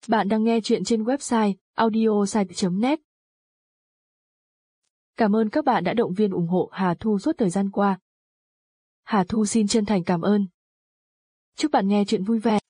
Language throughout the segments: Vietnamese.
Bạn đang nghe chuyện trên website audiosite.net. Cảm ơn các bạn đã động viên ủng hộ Hà Thu suốt thời gian qua. Hà Thu xin chân thành cảm ơn. Chúc bạn nghe chuyện vui vẻ.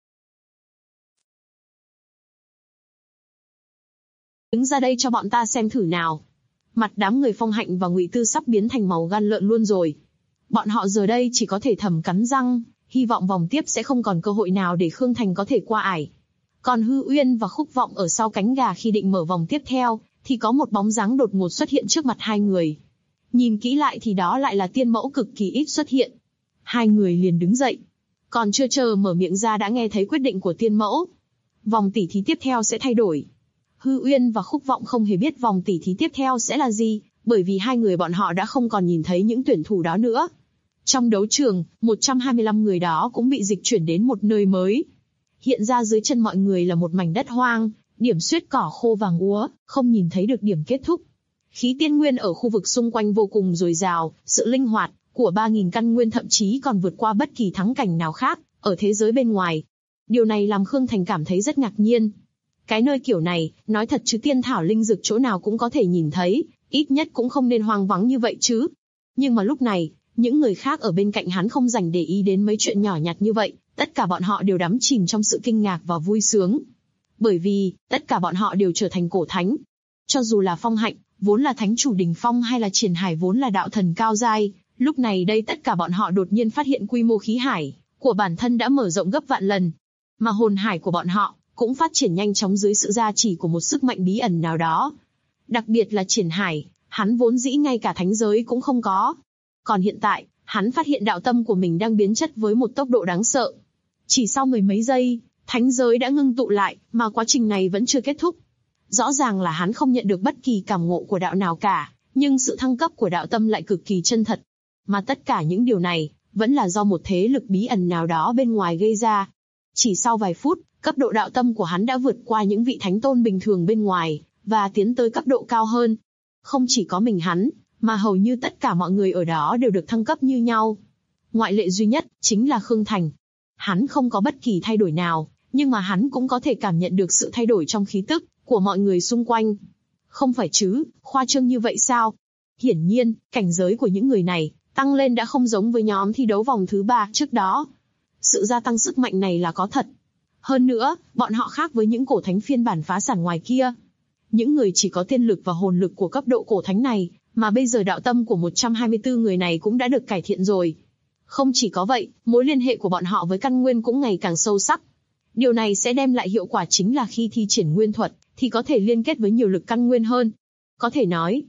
Đứng ra đây cho bọn ta xem thử nào. Mặt đám người Phong Hạnh và Ngụy Tư sắp biến thành màu gan lợn luôn rồi. Bọn họ giờ đây chỉ có thể thầm cắn răng, hy vọng vòng tiếp sẽ không còn cơ hội nào để Khương Thành có thể qua ải. Còn Hư Uyên và Khúc Vọng ở sau cánh gà khi định mở vòng tiếp theo, thì có một bóng dáng đột ngột xuất hiện trước mặt hai người. Nhìn kỹ lại thì đó lại là Tiên Mẫu cực kỳ ít xuất hiện. Hai người liền đứng dậy. Còn chưa chờ mở miệng ra đã nghe thấy quyết định của Tiên Mẫu. Vòng tỉ thí tiếp theo sẽ thay đổi. Hư Uyên và Khúc Vọng không hề biết vòng tỉ thí tiếp theo sẽ là gì, bởi vì hai người bọn họ đã không còn nhìn thấy những tuyển thủ đó nữa. Trong đấu trường, 125 người đó cũng bị dịch chuyển đến một nơi mới. Hiện ra dưới chân mọi người là một mảnh đất hoang, điểm xuyết cỏ khô vàng úa, không nhìn thấy được điểm kết thúc. Khí tiên nguyên ở khu vực xung quanh vô cùng dồi dào, sự linh hoạt của 3.000 căn nguyên thậm chí còn vượt qua bất kỳ thắng cảnh nào khác ở thế giới bên ngoài. Điều này làm Khương Thành cảm thấy rất ngạc nhiên. Cái nơi kiểu này, nói thật chứ tiên thảo linh dược chỗ nào cũng có thể nhìn thấy, ít nhất cũng không nên hoang vắng như vậy chứ. Nhưng mà lúc này, những người khác ở bên cạnh hắn không dành để ý đến mấy chuyện nhỏ nhặt như vậy, tất cả bọn họ đều đắm chìm trong sự kinh ngạc và vui sướng. Bởi vì, tất cả bọn họ đều trở thành cổ thánh. Cho dù là Phong Hạnh, vốn là thánh chủ đỉnh phong hay là Triển Hải vốn là đạo thần cao giai, lúc này đây tất cả bọn họ đột nhiên phát hiện quy mô khí hải của bản thân đã mở rộng gấp vạn lần. Mà hồn hải của bọn họ cũng phát triển nhanh chóng dưới sự gia trì của một sức mạnh bí ẩn nào đó. Đặc biệt là Triển Hải, hắn vốn dĩ ngay cả thánh giới cũng không có. Còn hiện tại, hắn phát hiện đạo tâm của mình đang biến chất với một tốc độ đáng sợ. Chỉ sau mười mấy giây, thánh giới đã ngưng tụ lại, mà quá trình này vẫn chưa kết thúc. Rõ ràng là hắn không nhận được bất kỳ cảm ngộ của đạo nào cả, nhưng sự thăng cấp của đạo tâm lại cực kỳ chân thật. Mà tất cả những điều này, vẫn là do một thế lực bí ẩn nào đó bên ngoài gây ra. Chỉ sau vài phút, cấp độ đạo tâm của hắn đã vượt qua những vị thánh tôn bình thường bên ngoài, và tiến tới cấp độ cao hơn. Không chỉ có mình hắn, mà hầu như tất cả mọi người ở đó đều được thăng cấp như nhau. Ngoại lệ duy nhất, chính là Khương Thành. Hắn không có bất kỳ thay đổi nào, nhưng mà hắn cũng có thể cảm nhận được sự thay đổi trong khí tức của mọi người xung quanh. Không phải chứ, khoa trương như vậy sao? Hiển nhiên, cảnh giới của những người này tăng lên đã không giống với nhóm thi đấu vòng thứ 3 trước đó. Sự gia tăng sức mạnh này là có thật. Hơn nữa, bọn họ khác với những cổ thánh phiên bản phá sản ngoài kia. Những người chỉ có tiên lực và hồn lực của cấp độ cổ thánh này, mà bây giờ đạo tâm của 124 người này cũng đã được cải thiện rồi. Không chỉ có vậy, mối liên hệ của bọn họ với căn nguyên cũng ngày càng sâu sắc. Điều này sẽ đem lại hiệu quả chính là khi thi triển nguyên thuật, thì có thể liên kết với nhiều lực căn nguyên hơn. Có thể nói,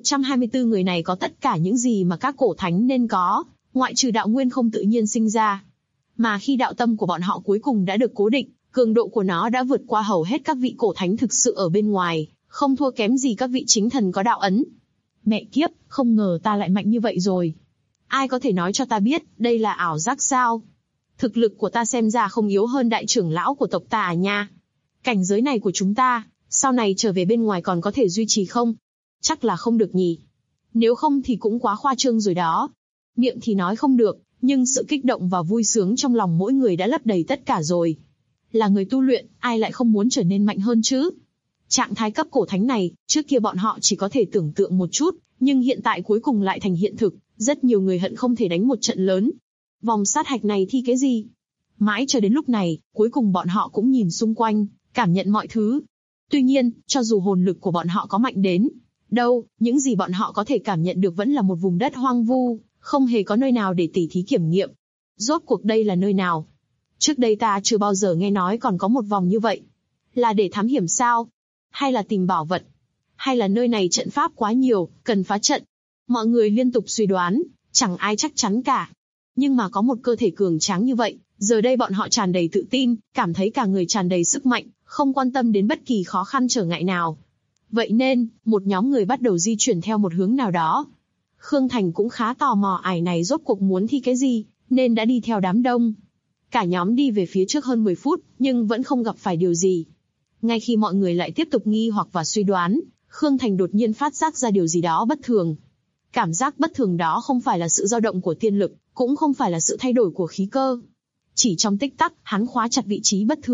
124 người này có tất cả những gì mà các cổ thánh nên có, ngoại trừ đạo nguyên không tự nhiên sinh ra. Mà khi đạo tâm của bọn họ cuối cùng đã được cố định, cường độ của nó đã vượt qua hầu hết các vị cổ thánh thực sự ở bên ngoài, không thua kém gì các vị chính thần có đạo ấn. Mẹ kiếp, không ngờ ta lại mạnh như vậy rồi. Ai có thể nói cho ta biết, đây là ảo giác sao? Thực lực của ta xem ra không yếu hơn đại trưởng lão của tộc ta à nha. Cảnh giới này của chúng ta, sau này trở về bên ngoài còn có thể duy trì không? Chắc là không được nhỉ. Nếu không thì cũng quá khoa trương rồi đó. Miệng thì nói không được, nhưng sự kích động và vui sướng trong lòng mỗi người đã lấp đầy tất cả rồi. Là người tu luyện, ai lại không muốn trở nên mạnh hơn chứ? Trạng thái cấp cổ thánh này, trước kia bọn họ chỉ có thể tưởng tượng một chút, nhưng hiện tại cuối cùng lại thành hiện thực. Rất nhiều người hận không thể đánh một trận lớn. Vòng sát hạch này thi cái gì? Mãi cho đến lúc này, cuối cùng bọn họ cũng nhìn xung quanh, cảm nhận mọi thứ. Tuy nhiên, cho dù hồn lực của bọn họ có mạnh đến đâu, những gì bọn họ có thể cảm nhận được vẫn là một vùng đất hoang vu, không hề có nơi nào để tỉ thí kiểm nghiệm. Rốt cuộc đây là nơi nào? Trước đây ta chưa bao giờ nghe nói còn có một vòng như vậy. Là để thám hiểm sao? Hay là tìm bảo vật? Hay là nơi này trận pháp quá nhiều, cần phá trận? Mọi người liên tục suy đoán, chẳng ai chắc chắn cả. Nhưng mà có một cơ thể cường tráng như vậy, giờ đây bọn họ tràn đầy tự tin, cảm thấy cả người tràn đầy sức mạnh, không quan tâm đến bất kỳ khó khăn trở ngại nào. Vậy nên, một nhóm người bắt đầu di chuyển theo một hướng nào đó. Khương Thành cũng khá tò mò ải này rốt cuộc muốn thi cái gì, nên đã đi theo đám đông. Cả nhóm đi về phía trước hơn 10 phút, nhưng vẫn không gặp phải điều gì. Ngay khi mọi người lại tiếp tục nghi hoặc và suy đoán, Khương Thành đột nhiên phát giác ra điều gì đó bất thường. Cảm giác bất thường đó không phải là sự dao động của tiên lực, cũng không phải là sự thay đổi của khí cơ. Chỉ trong tích tắc, hắn khóa chặt vị trí bất thường,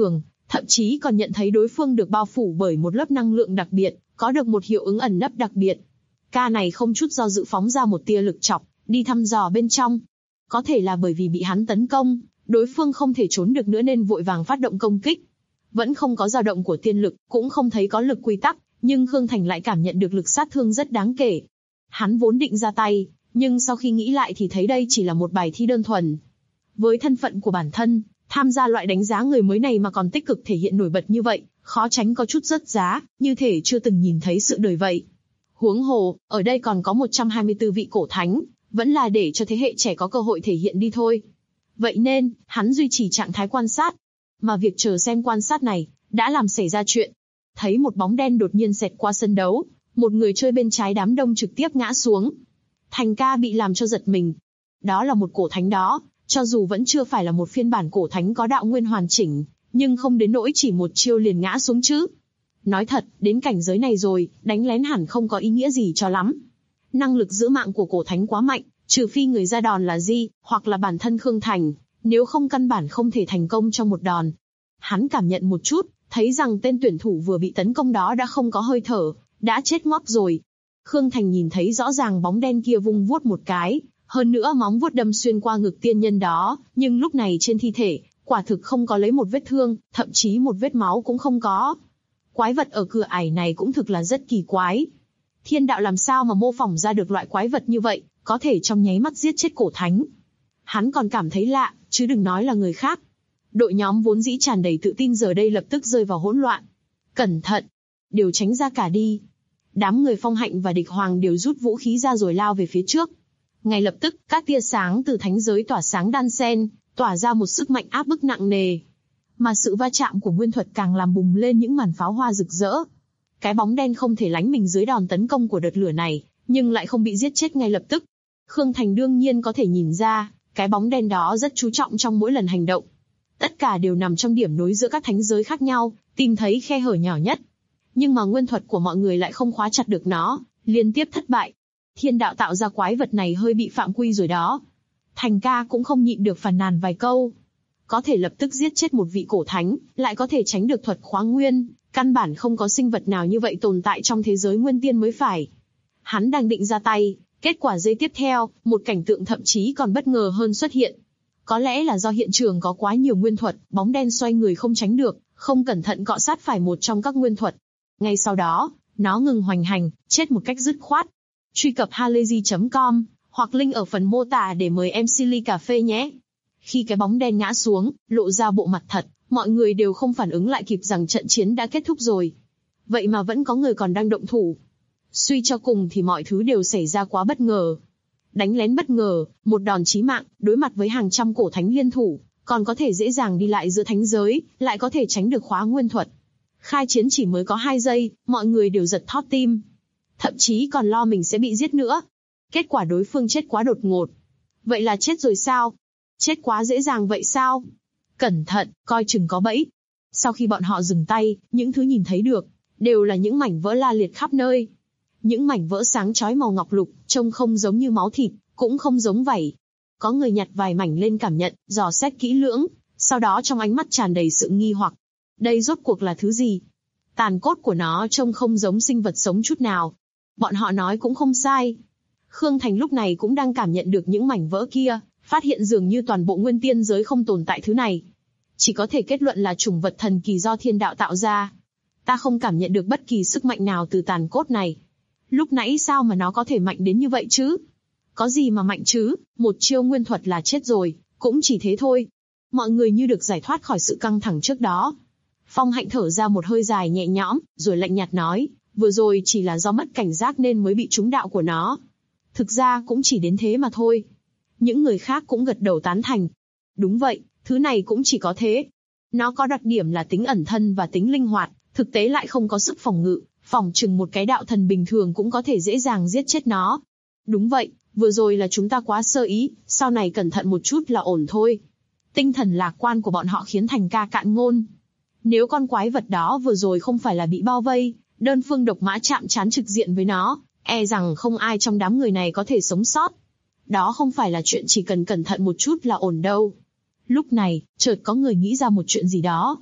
thậm chí còn nhận thấy đối phương được bao phủ bởi một lớp năng lượng đặc biệt, có được một hiệu ứng ẩn nấp đặc biệt. Ca này không chút do dự phóng ra một tia lực chọc, đi thăm dò bên trong. Có thể là bởi vì bị hắn tấn công, đối phương không thể trốn được nữa nên vội vàng phát động công kích. Vẫn không có dao động của tiên lực, cũng không thấy có lực quy tắc, nhưng Khương Thành lại cảm nhận được lực sát thương rất đáng kể. Hắn vốn định ra tay, nhưng sau khi nghĩ lại thì thấy đây chỉ là một bài thi đơn thuần. Với thân phận của bản thân, tham gia loại đánh giá người mới này mà còn tích cực thể hiện nổi bật như vậy, khó tránh có chút rớt giá, như thể chưa từng nhìn thấy sự đời vậy. Huống hồ, ở đây còn có 124 vị cổ thánh, vẫn là để cho thế hệ trẻ có cơ hội thể hiện đi thôi. Vậy nên, hắn duy trì trạng thái quan sát. Mà việc chờ xem quan sát này, đã làm xảy ra chuyện. Thấy một bóng đen đột nhiên xẹt qua sân đấu, một người chơi bên trái đám đông trực tiếp ngã xuống. Thành ca bị làm cho giật mình. Đó là một cổ thánh đó, cho dù vẫn chưa phải là một phiên bản cổ thánh có đạo nguyên hoàn chỉnh, nhưng không đến nỗi chỉ một chiêu liền ngã xuống chứ. Nói thật, đến cảnh giới này rồi, đánh lén hẳn không có ý nghĩa gì cho lắm. Năng lực giữ mạng của cổ thánh quá mạnh, trừ phi người ra đòn là Di, hoặc là bản thân Khương Thành, nếu không căn bản không thể thành công trong một đòn. Hắn cảm nhận một chút, thấy rằng tên tuyển thủ vừa bị tấn công đó đã không có hơi thở, đã chết ngóp rồi. Khương Thành nhìn thấy rõ ràng bóng đen kia vung vuốt một cái, hơn nữa móng vuốt đâm xuyên qua ngực tiên nhân đó, nhưng lúc này trên thi thể, quả thực không có lấy một vết thương, thậm chí một vết máu cũng không có. Quái vật ở cửa ải này cũng thực là rất kỳ quái. Thiên đạo làm sao mà mô phỏng ra được loại quái vật như vậy, có thể trong nháy mắt giết chết cổ thánh. Hắn còn cảm thấy lạ, chứ đừng nói là người khác. Đội nhóm vốn dĩ tràn đầy tự tin giờ đây lập tức rơi vào hỗn loạn. Cẩn thận! Đều tránh ra cả đi. Đám người Phong Hạnh và Địch Hoàng đều rút vũ khí ra rồi lao về phía trước. Ngay lập tức, các tia sáng từ thánh giới tỏa sáng đan xen, tỏa ra một sức mạnh áp bức nặng nề. Mà sự va chạm của nguyên thuật càng làm bùng lên những màn pháo hoa rực rỡ. Cái bóng đen không thể lánh mình dưới đòn tấn công của đợt lửa này, nhưng lại không bị giết chết ngay lập tức. Khương Thành đương nhiên có thể nhìn ra, cái bóng đen đó rất chú trọng trong mỗi lần hành động. Tất cả đều nằm trong điểm nối giữa các thánh giới khác nhau, tìm thấy khe hở nhỏ nhất. Nhưng mà nguyên thuật của mọi người lại không khóa chặt được nó, liên tiếp thất bại. Thiên đạo tạo ra quái vật này hơi bị phạm quy rồi đó. Thành ca cũng không nhịn được phàn nàn vài câu. Có thể lập tức giết chết một vị cổ thánh, lại có thể tránh được thuật khóa nguyên, căn bản không có sinh vật nào như vậy tồn tại trong thế giới nguyên tiên mới phải. Hắn đang định ra tay, kết quả giây tiếp theo, một cảnh tượng thậm chí còn bất ngờ hơn xuất hiện. Có lẽ là do hiện trường có quá nhiều nguyên thuật, bóng đen xoay người không tránh được, không cẩn thận cọ sát phải một trong các nguyên thuật. Ngay sau đó, nó ngừng hoành hành, chết một cách dứt khoát. Truy cập halayzi.com, hoặc link ở phần mô tả để mời MC ly cà phê nhé. Khi cái bóng đen ngã xuống, lộ ra bộ mặt thật, mọi người đều không phản ứng lại kịp rằng trận chiến đã kết thúc rồi. Vậy mà vẫn có người còn đang động thủ. Suy cho cùng thì mọi thứ đều xảy ra quá bất ngờ. Đánh lén bất ngờ, một đòn chí mạng, đối mặt với hàng trăm cổ thánh liên thủ, còn có thể dễ dàng đi lại giữa thánh giới, lại có thể tránh được khóa nguyên thuật. Khai chiến chỉ mới có 2 giây, mọi người đều giật thót tim. Thậm chí còn lo mình sẽ bị giết nữa. Kết quả đối phương chết quá đột ngột. Vậy là chết rồi sao? Chết quá dễ dàng vậy sao? Cẩn thận, coi chừng có bẫy. Sau khi bọn họ dừng tay, những thứ nhìn thấy được, đều là những mảnh vỡ la liệt khắp nơi. Những mảnh vỡ sáng chói màu ngọc lục, trông không giống như máu thịt, cũng không giống vảy. Có người nhặt vài mảnh lên cảm nhận, dò xét kỹ lưỡng, sau đó trong ánh mắt tràn đầy sự nghi hoặc. Đây rốt cuộc là thứ gì? Tàn cốt của nó trông không giống sinh vật sống chút nào. Bọn họ nói cũng không sai. Khương Thành lúc này cũng đang cảm nhận được những mảnh vỡ kia, phát hiện dường như toàn bộ nguyên tiên giới không tồn tại thứ này. Chỉ có thể kết luận là chủng vật thần kỳ do thiên đạo tạo ra. Ta không cảm nhận được bất kỳ sức mạnh nào từ tàn cốt này. Lúc nãy sao mà nó có thể mạnh đến như vậy chứ? Có gì mà mạnh chứ, một chiêu nguyên thuật là chết rồi, cũng chỉ thế thôi. Mọi người như được giải thoát khỏi sự căng thẳng trước đó. Phong Hạnh thở ra một hơi dài nhẹ nhõm, rồi lạnh nhạt nói, vừa rồi chỉ là do mất cảnh giác nên mới bị trúng đạo của nó. Thực ra cũng chỉ đến thế mà thôi. Những người khác cũng gật đầu tán thành. Đúng vậy, thứ này cũng chỉ có thế. Nó có đặc điểm là tính ẩn thân và tính linh hoạt, thực tế lại không có sức phòng ngự, phỏng chừng một cái đạo thần bình thường cũng có thể dễ dàng giết chết nó. Đúng vậy, vừa rồi là chúng ta quá sơ ý, sau này cẩn thận một chút là ổn thôi. Tinh thần lạc quan của bọn họ khiến Thành ca cạn ngôn. Nếu con quái vật đó vừa rồi không phải là bị bao vây, đơn phương độc mã chạm trán trực diện với nó, e rằng không ai trong đám người này có thể sống sót. Đó không phải là chuyện chỉ cần cẩn thận một chút là ổn đâu. Lúc này, chợt có người nghĩ ra một chuyện gì đó.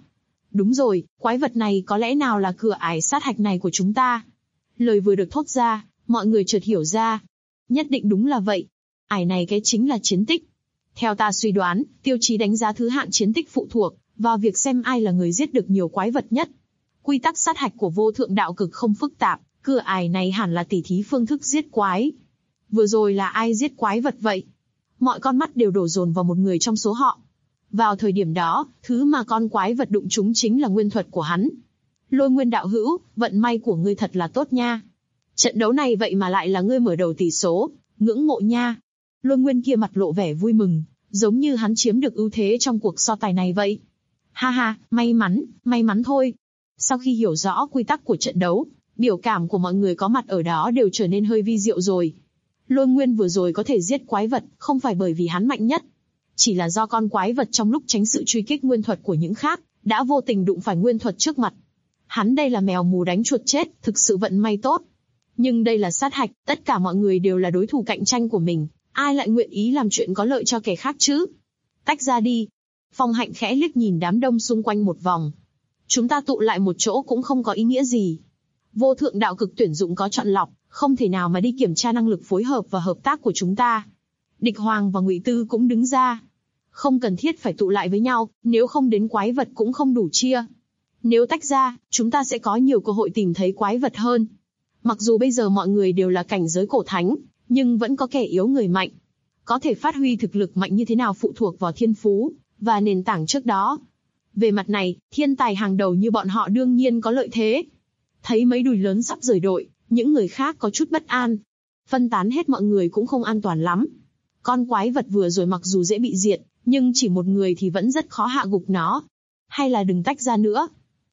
Đúng rồi, quái vật này có lẽ nào là cửa ải sát hạch này của chúng ta? Lời vừa được thốt ra, mọi người chợt hiểu ra. Nhất định đúng là vậy. Ải này cái chính là chiến tích. Theo ta suy đoán, tiêu chí đánh giá thứ hạng chiến tích phụ thuộc vào việc xem ai là người giết được nhiều quái vật nhất. Quy tắc sát hạch của vô thượng đạo cực không phức tạp, cửa ải này hẳn là tỉ thí phương thức giết quái. Vừa rồi là ai giết quái vật vậy? Mọi con mắt đều đổ dồn vào một người trong số họ. Vào thời điểm đó, thứ mà con quái vật đụng trúng chính là nguyên thuật của hắn. Lôi Nguyên đạo hữu, vận may của ngươi thật là tốt nha. Trận đấu này vậy mà lại là ngươi mở đầu tỷ số, ngưỡng mộ nha. Lôi Nguyên kia mặt lộ vẻ vui mừng, giống như hắn chiếm được ưu thế trong cuộc so tài này vậy. Ha ha, may mắn thôi. Sau khi hiểu rõ quy tắc của trận đấu, biểu cảm của mọi người có mặt ở đó đều trở nên hơi vi diệu rồi. Lôi Nguyên vừa rồi có thể giết quái vật, không phải bởi vì hắn mạnh nhất. Chỉ là do con quái vật trong lúc tránh sự truy kích nguyên thuật của những khác, đã vô tình đụng phải nguyên thuật trước mặt. Hắn đây là mèo mù đánh chuột chết, thực sự vận may tốt. Nhưng đây là sát hạch, tất cả mọi người đều là đối thủ cạnh tranh của mình, ai lại nguyện ý làm chuyện có lợi cho kẻ khác chứ? Tách ra đi. Phong Hạnh khẽ liếc nhìn đám đông xung quanh một vòng. Chúng ta tụ lại một chỗ cũng không có ý nghĩa gì. Vô thượng đạo cực tuyển dụng có chọn lọc, không thể nào mà đi kiểm tra năng lực phối hợp và hợp tác của chúng ta. Địch Hoàng và Ngụy Tư cũng đứng ra. Không cần thiết phải tụ lại với nhau, nếu không đến quái vật cũng không đủ chia. Nếu tách ra, chúng ta sẽ có nhiều cơ hội tìm thấy quái vật hơn. Mặc dù bây giờ mọi người đều là cảnh giới cổ thánh, nhưng vẫn có kẻ yếu người mạnh. Có thể phát huy thực lực mạnh như thế nào phụ thuộc vào thiên phú và nền tảng trước đó. Về mặt này, thiên tài hàng đầu như bọn họ đương nhiên có lợi thế. Thấy mấy đùi lớn sắp rời đội, những người khác có chút bất an. Phân tán hết mọi người cũng không an toàn lắm. Con quái vật vừa rồi mặc dù dễ bị diệt, nhưng chỉ một người thì vẫn rất khó hạ gục nó. Hay là đừng tách ra nữa.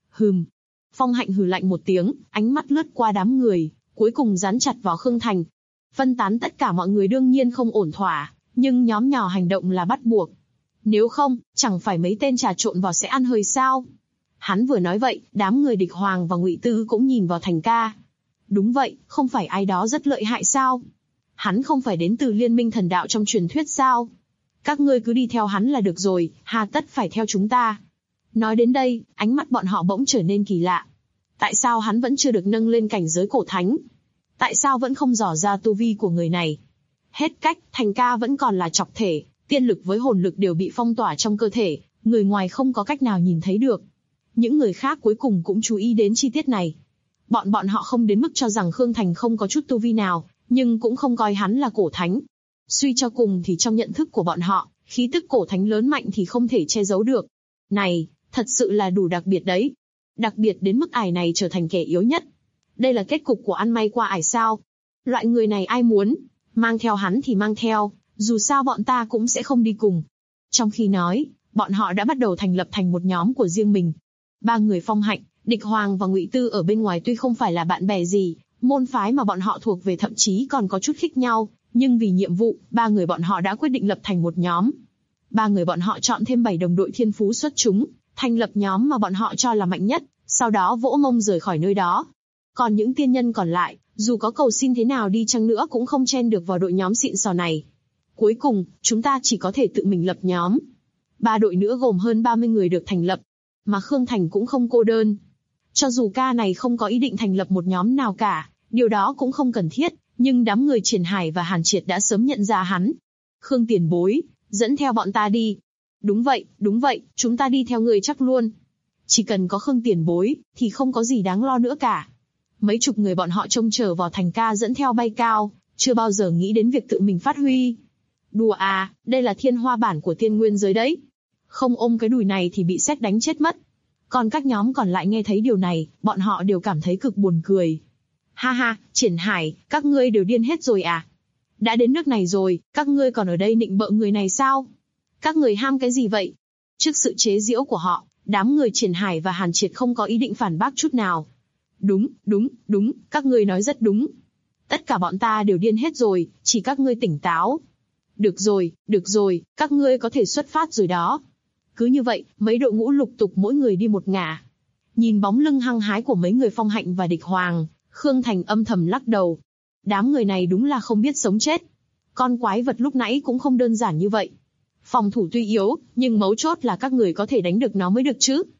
Phong Hạnh hừ lạnh một tiếng, ánh mắt lướt qua đám người, cuối cùng dán chặt vào Khương Thành. Phân tán tất cả mọi người đương nhiên không ổn thỏa, nhưng nhóm nhỏ hành động là bắt buộc. Nếu không, chẳng phải mấy tên trà trộn vào sẽ ăn hơi sao? Hắn vừa nói vậy, đám người Địch Hoàng và Ngụy Tư cũng nhìn vào Thành ca. Đúng vậy, không phải ai đó rất lợi hại sao? Hắn không phải đến từ Liên minh thần đạo trong truyền thuyết sao? Các ngươi cứ đi theo hắn là được rồi, hà tất phải theo chúng ta. Nói đến đây, ánh mắt bọn họ bỗng trở nên kỳ lạ. Tại sao hắn vẫn chưa được nâng lên cảnh giới cổ thánh? Tại sao vẫn không dò ra tu vi của người này? Hết cách, Thành ca vẫn còn là chọc thể, tiên lực với hồn lực đều bị phong tỏa trong cơ thể, người ngoài không có cách nào nhìn thấy được. Những người khác cuối cùng cũng chú ý đến chi tiết này. Bọn họ không đến mức cho rằng Khương Thành không có chút tu vi nào, nhưng cũng không coi hắn là cổ thánh. Suy cho cùng thì trong nhận thức của bọn họ, khí tức cổ thánh lớn mạnh thì không thể che giấu được. Này, thật sự là đủ đặc biệt đấy. Đặc biệt đến mức ải này trở thành kẻ yếu nhất. Đây là kết cục của ăn may qua ải sao? Loại người này ai muốn? Mang theo hắn thì mang theo, dù sao bọn ta cũng sẽ không đi cùng. Trong khi nói, bọn họ đã bắt đầu thành lập thành một nhóm của riêng mình. Ba người Phong Hạnh, Địch Hoàng và Ngụy Tư ở bên ngoài tuy không phải là bạn bè gì, môn phái mà bọn họ thuộc về thậm chí còn có chút khích nhau, nhưng vì nhiệm vụ, ba người bọn họ đã quyết định lập thành một nhóm. Ba người bọn họ chọn thêm 7 đồng đội thiên phú xuất chúng, thành lập nhóm mà bọn họ cho là mạnh nhất, sau đó vỗ mông rời khỏi nơi đó. Còn những tiên nhân còn lại, dù có cầu xin thế nào đi chăng nữa cũng không chen được vào đội nhóm xịn sò này. Cuối cùng, chúng ta chỉ có thể tự mình lập nhóm. 3 đội nữa gồm hơn 30 người được thành lập, mà Khương Thành cũng không cô đơn. Cho dù ca này không có ý định thành lập một nhóm nào cả, điều đó cũng không cần thiết, nhưng đám người Triển Hải và Hàn Triệt đã sớm nhận ra hắn. Khương tiền bối, dẫn theo bọn ta đi. Đúng vậy, chúng ta đi theo người chắc luôn. Chỉ cần có Khương tiền bối, thì không có gì đáng lo nữa cả. Mấy chục người bọn họ trông chờ vào Thành ca dẫn theo bay cao, chưa bao giờ nghĩ đến việc tự mình phát huy. Đùa à, đây là thiên hoa bản của tiên nguyên giới đấy. Không ôm cái đùi này thì bị sét đánh chết mất. Còn các nhóm còn lại nghe thấy điều này, bọn họ đều cảm thấy cực buồn cười. Ha ha, Triển Hải, các ngươi đều điên hết rồi à? Đã đến nước này rồi, các ngươi còn ở đây nịnh bợ người này sao? Các người ham cái gì vậy? Trước sự chế giễu của họ, đám người Triển Hải và Hàn Triệt không có ý định phản bác chút nào. Đúng, các ngươi nói rất đúng. Tất cả bọn ta đều điên hết rồi, chỉ các ngươi tỉnh táo. Được rồi, các ngươi có thể xuất phát rồi đó. Cứ như vậy, mấy đội ngũ lục tục mỗi người đi một ngả. Nhìn bóng lưng hăng hái của mấy người Phong Hạnh và Địch Hoàng, Khương Thành âm thầm lắc đầu. Đám người này đúng là không biết sống chết. Con quái vật lúc nãy cũng không đơn giản như vậy. Phòng thủ tuy yếu, nhưng mấu chốt là các người có thể đánh được nó mới được chứ.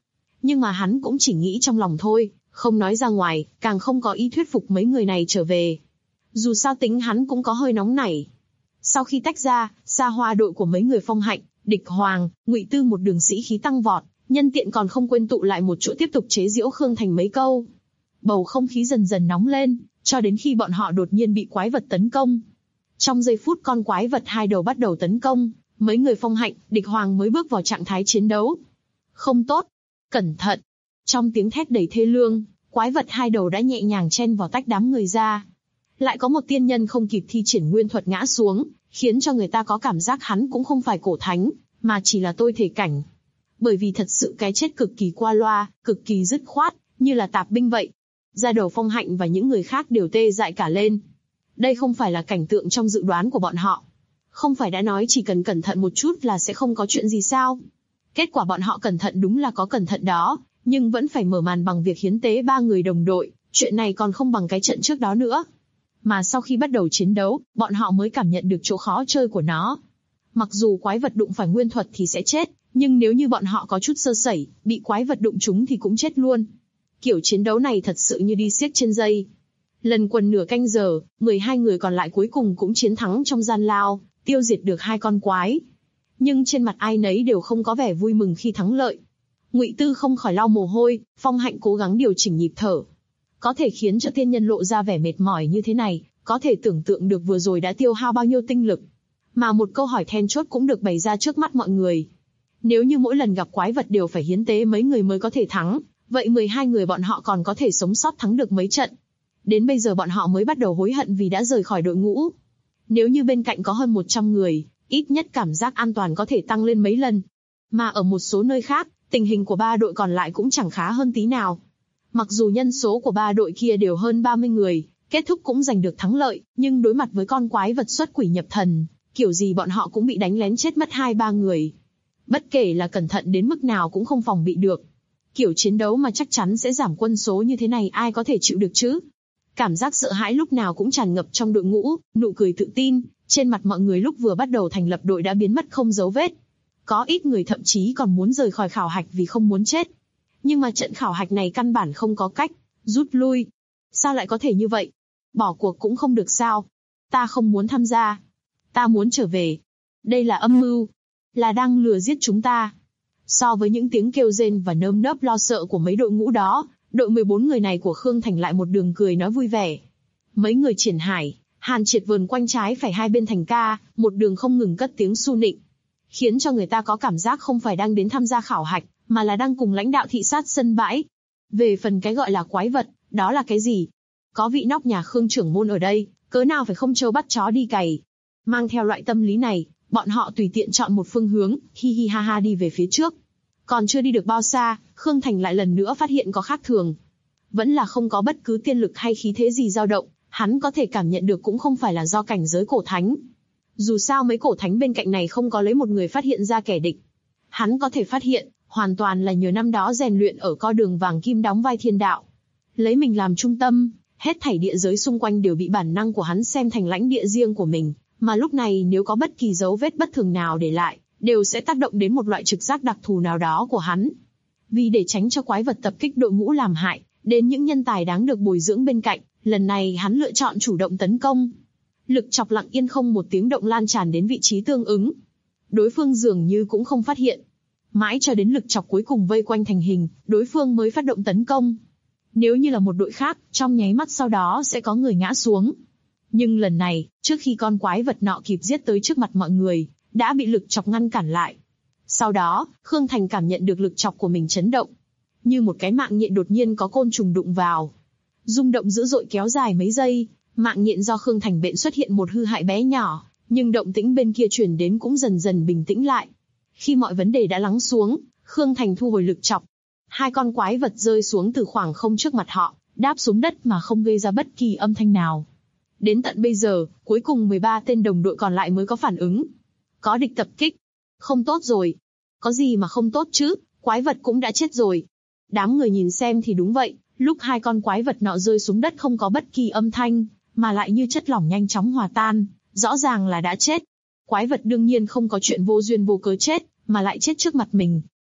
Nhưng mà hắn cũng chỉ nghĩ trong lòng thôi, không nói ra ngoài, càng không có ý thuyết phục mấy người này trở về. Dù sao tính hắn cũng có hơi nóng nảy. Sau khi tách ra, xa hoa đội của mấy người Phong Hạnh, Địch Hoàng, Ngụy Tư một đường sĩ khí tăng vọt, nhân tiện còn không quên tụ lại một chỗ tiếp tục chế giễu Khương Thành mấy câu. Bầu không khí dần dần nóng lên, cho đến khi bọn họ đột nhiên bị quái vật tấn công. Trong giây phút con quái vật hai đầu bắt đầu tấn công, mấy người Phong Hạnh, Địch Hoàng mới bước vào trạng thái chiến đấu. Không tốt, cẩn thận. Trong tiếng thét đầy thê lương, quái vật hai đầu đã nhẹ nhàng chen vào tách đám người ra. Lại có một tiên nhân không kịp thi triển nguyên thuật ngã xuống, khiến cho người ta có cảm giác hắn cũng không phải cổ thánh, mà chỉ là tôi thể cảnh. Bởi vì thật sự cái chết cực kỳ qua loa, cực kỳ dứt khoát, như là tạp binh vậy. Da đầu Phong Hạnh và những người khác đều tê dại cả lên. Đây không phải là cảnh tượng trong dự đoán của bọn họ. Không phải đã nói chỉ cần cẩn thận một chút là sẽ không có chuyện gì sao? Kết quả bọn họ cẩn thận đúng là có cẩn thận đó, nhưng vẫn phải mở màn bằng việc hiến tế 3 người đồng đội, chuyện này còn không bằng cái trận trước đó nữa. Mà sau khi bắt đầu chiến đấu, bọn họ mới cảm nhận được chỗ khó chơi của nó. Mặc dù quái vật đụng phải nguyên thuật thì sẽ chết, nhưng nếu như bọn họ có chút sơ sẩy, bị quái vật đụng trúng thì cũng chết luôn. Kiểu chiến đấu này thật sự như đi xiếc trên dây. Lần quần nửa canh giờ, 12 người còn lại cuối cùng cũng chiến thắng trong gian lao, tiêu diệt được 2 con quái. Nhưng trên mặt ai nấy đều không có vẻ vui mừng khi thắng lợi. Ngụy Tư không khỏi lau mồ hôi, Phong Hạnh cố gắng điều chỉnh nhịp thở. Có thể khiến cho tiên nhân lộ ra vẻ mệt mỏi như thế này, có thể tưởng tượng được vừa rồi đã tiêu hao bao nhiêu tinh lực. Mà một câu hỏi then chốt cũng được bày ra trước mắt mọi người. Nếu như mỗi lần gặp quái vật đều phải hiến tế mấy người mới có thể thắng, vậy 12 người bọn họ còn có thể sống sót thắng được mấy trận. Đến bây giờ bọn họ mới bắt đầu hối hận vì đã rời khỏi đội ngũ. Nếu như bên cạnh có hơn 100 người, ít nhất cảm giác an toàn có thể tăng lên mấy lần. Mà ở một số nơi khác, tình hình của 3 đội còn lại cũng chẳng khá hơn tí nào. Mặc dù nhân số của 3 đội kia đều hơn 30 người, kết thúc cũng giành được thắng lợi, nhưng đối mặt với con quái vật xuất quỷ nhập thần, kiểu gì bọn họ cũng bị đánh lén chết mất 2-3 người. Bất kể là cẩn thận đến mức nào cũng không phòng bị được. Kiểu chiến đấu mà chắc chắn sẽ giảm quân số như thế này ai có thể chịu được chứ? Cảm giác sợ hãi lúc nào cũng tràn ngập trong đội ngũ, nụ cười tự tin, trên mặt mọi người lúc vừa bắt đầu thành lập đội đã biến mất không dấu vết. Có ít người thậm chí còn muốn rời khỏi khảo hạch vì không muốn chết. Nhưng mà trận khảo hạch này căn bản không có cách, rút lui. Sao lại có thể như vậy? Bỏ cuộc cũng không được sao? Ta không muốn tham gia. Ta muốn trở về. Đây là âm mưu. Là đang lừa giết chúng ta. So với những tiếng kêu rên và nơm nớp lo sợ của mấy đội ngũ đó, đội 14 người này của Khương Thành lại một đường cười nói vui vẻ. Mấy người Triển Hải, Hàn Triệt vườn quanh trái phải hai bên thành ca, một đường không ngừng cất tiếng su nịnh. Khiến cho người ta có cảm giác không phải đang đến tham gia khảo hạch, mà là đang cùng lãnh đạo thị sát sân bãi. Về phần cái gọi là quái vật, đó là cái gì? Có vị nóc nhà Khương trưởng môn ở đây, cớ nào phải không trâu bắt chó đi cày. Mang theo loại tâm lý này, bọn họ tùy tiện chọn một phương hướng, hi hi ha ha đi về phía trước. Còn chưa đi được bao xa, Khương Thành lại lần nữa phát hiện có khác thường. Vẫn là không có bất cứ tiên lực hay khí thế gì dao động, hắn có thể cảm nhận được cũng không phải là do cảnh giới cổ thánh. Dù sao mấy cổ thánh bên cạnh này không có lấy một người phát hiện ra kẻ địch. Hắn có thể phát hiện, hoàn toàn là nhờ năm đó rèn luyện ở co đường vàng kim đóng vai thiên đạo. Lấy mình làm trung tâm, hết thảy địa giới xung quanh đều bị bản năng của hắn xem thành lãnh địa riêng của mình, mà lúc này nếu có bất kỳ dấu vết bất thường nào để lại, đều sẽ tác động đến một loại trực giác đặc thù nào đó của hắn. Vì để tránh cho quái vật tập kích đội ngũ làm hại, đến những nhân tài đáng được bồi dưỡng bên cạnh, lần này hắn lựa chọn chủ động tấn công. Lực chọc lặng yên không một tiếng động lan tràn đến vị trí tương ứng. Đối phương dường như cũng không phát hiện. Mãi cho đến lực chọc cuối cùng vây quanh thành hình, đối phương mới phát động tấn công. Nếu như là một đội khác, trong nháy mắt sau đó sẽ có người ngã xuống. Nhưng lần này, trước khi con quái vật nọ kịp giết tới trước mặt mọi người, đã bị lực chọc ngăn cản lại. Sau đó, Khương Thành cảm nhận được lực chọc của mình chấn động. Như một cái mạng nhện đột nhiên có côn trùng đụng vào. Rung động dữ dội kéo dài mấy giây, mạng nhện do Khương Thành bện xuất hiện một hư hại bé nhỏ, nhưng động tĩnh bên kia truyền đến cũng dần dần bình tĩnh lại. Khi mọi vấn đề đã lắng xuống, Khương Thành thu hồi lực chọc. Hai con quái vật rơi xuống từ khoảng không trước mặt họ, đáp xuống đất mà không gây ra bất kỳ âm thanh nào. Đến tận bây giờ, cuối cùng 13 tên đồng đội còn lại mới có phản ứng. Có địch tập kích. Không tốt rồi. Có gì mà không tốt chứ, quái vật cũng đã chết rồi. Đám người nhìn xem thì đúng vậy, lúc hai con quái vật nọ rơi xuống đất không có bất kỳ âm thanh, mà lại như chất lỏng nhanh chóng hòa tan, rõ ràng là đã chết. Quái vật đương nhiên không có chuyện vô duyên vô cớ chết, mà lại chết trước mặt mình.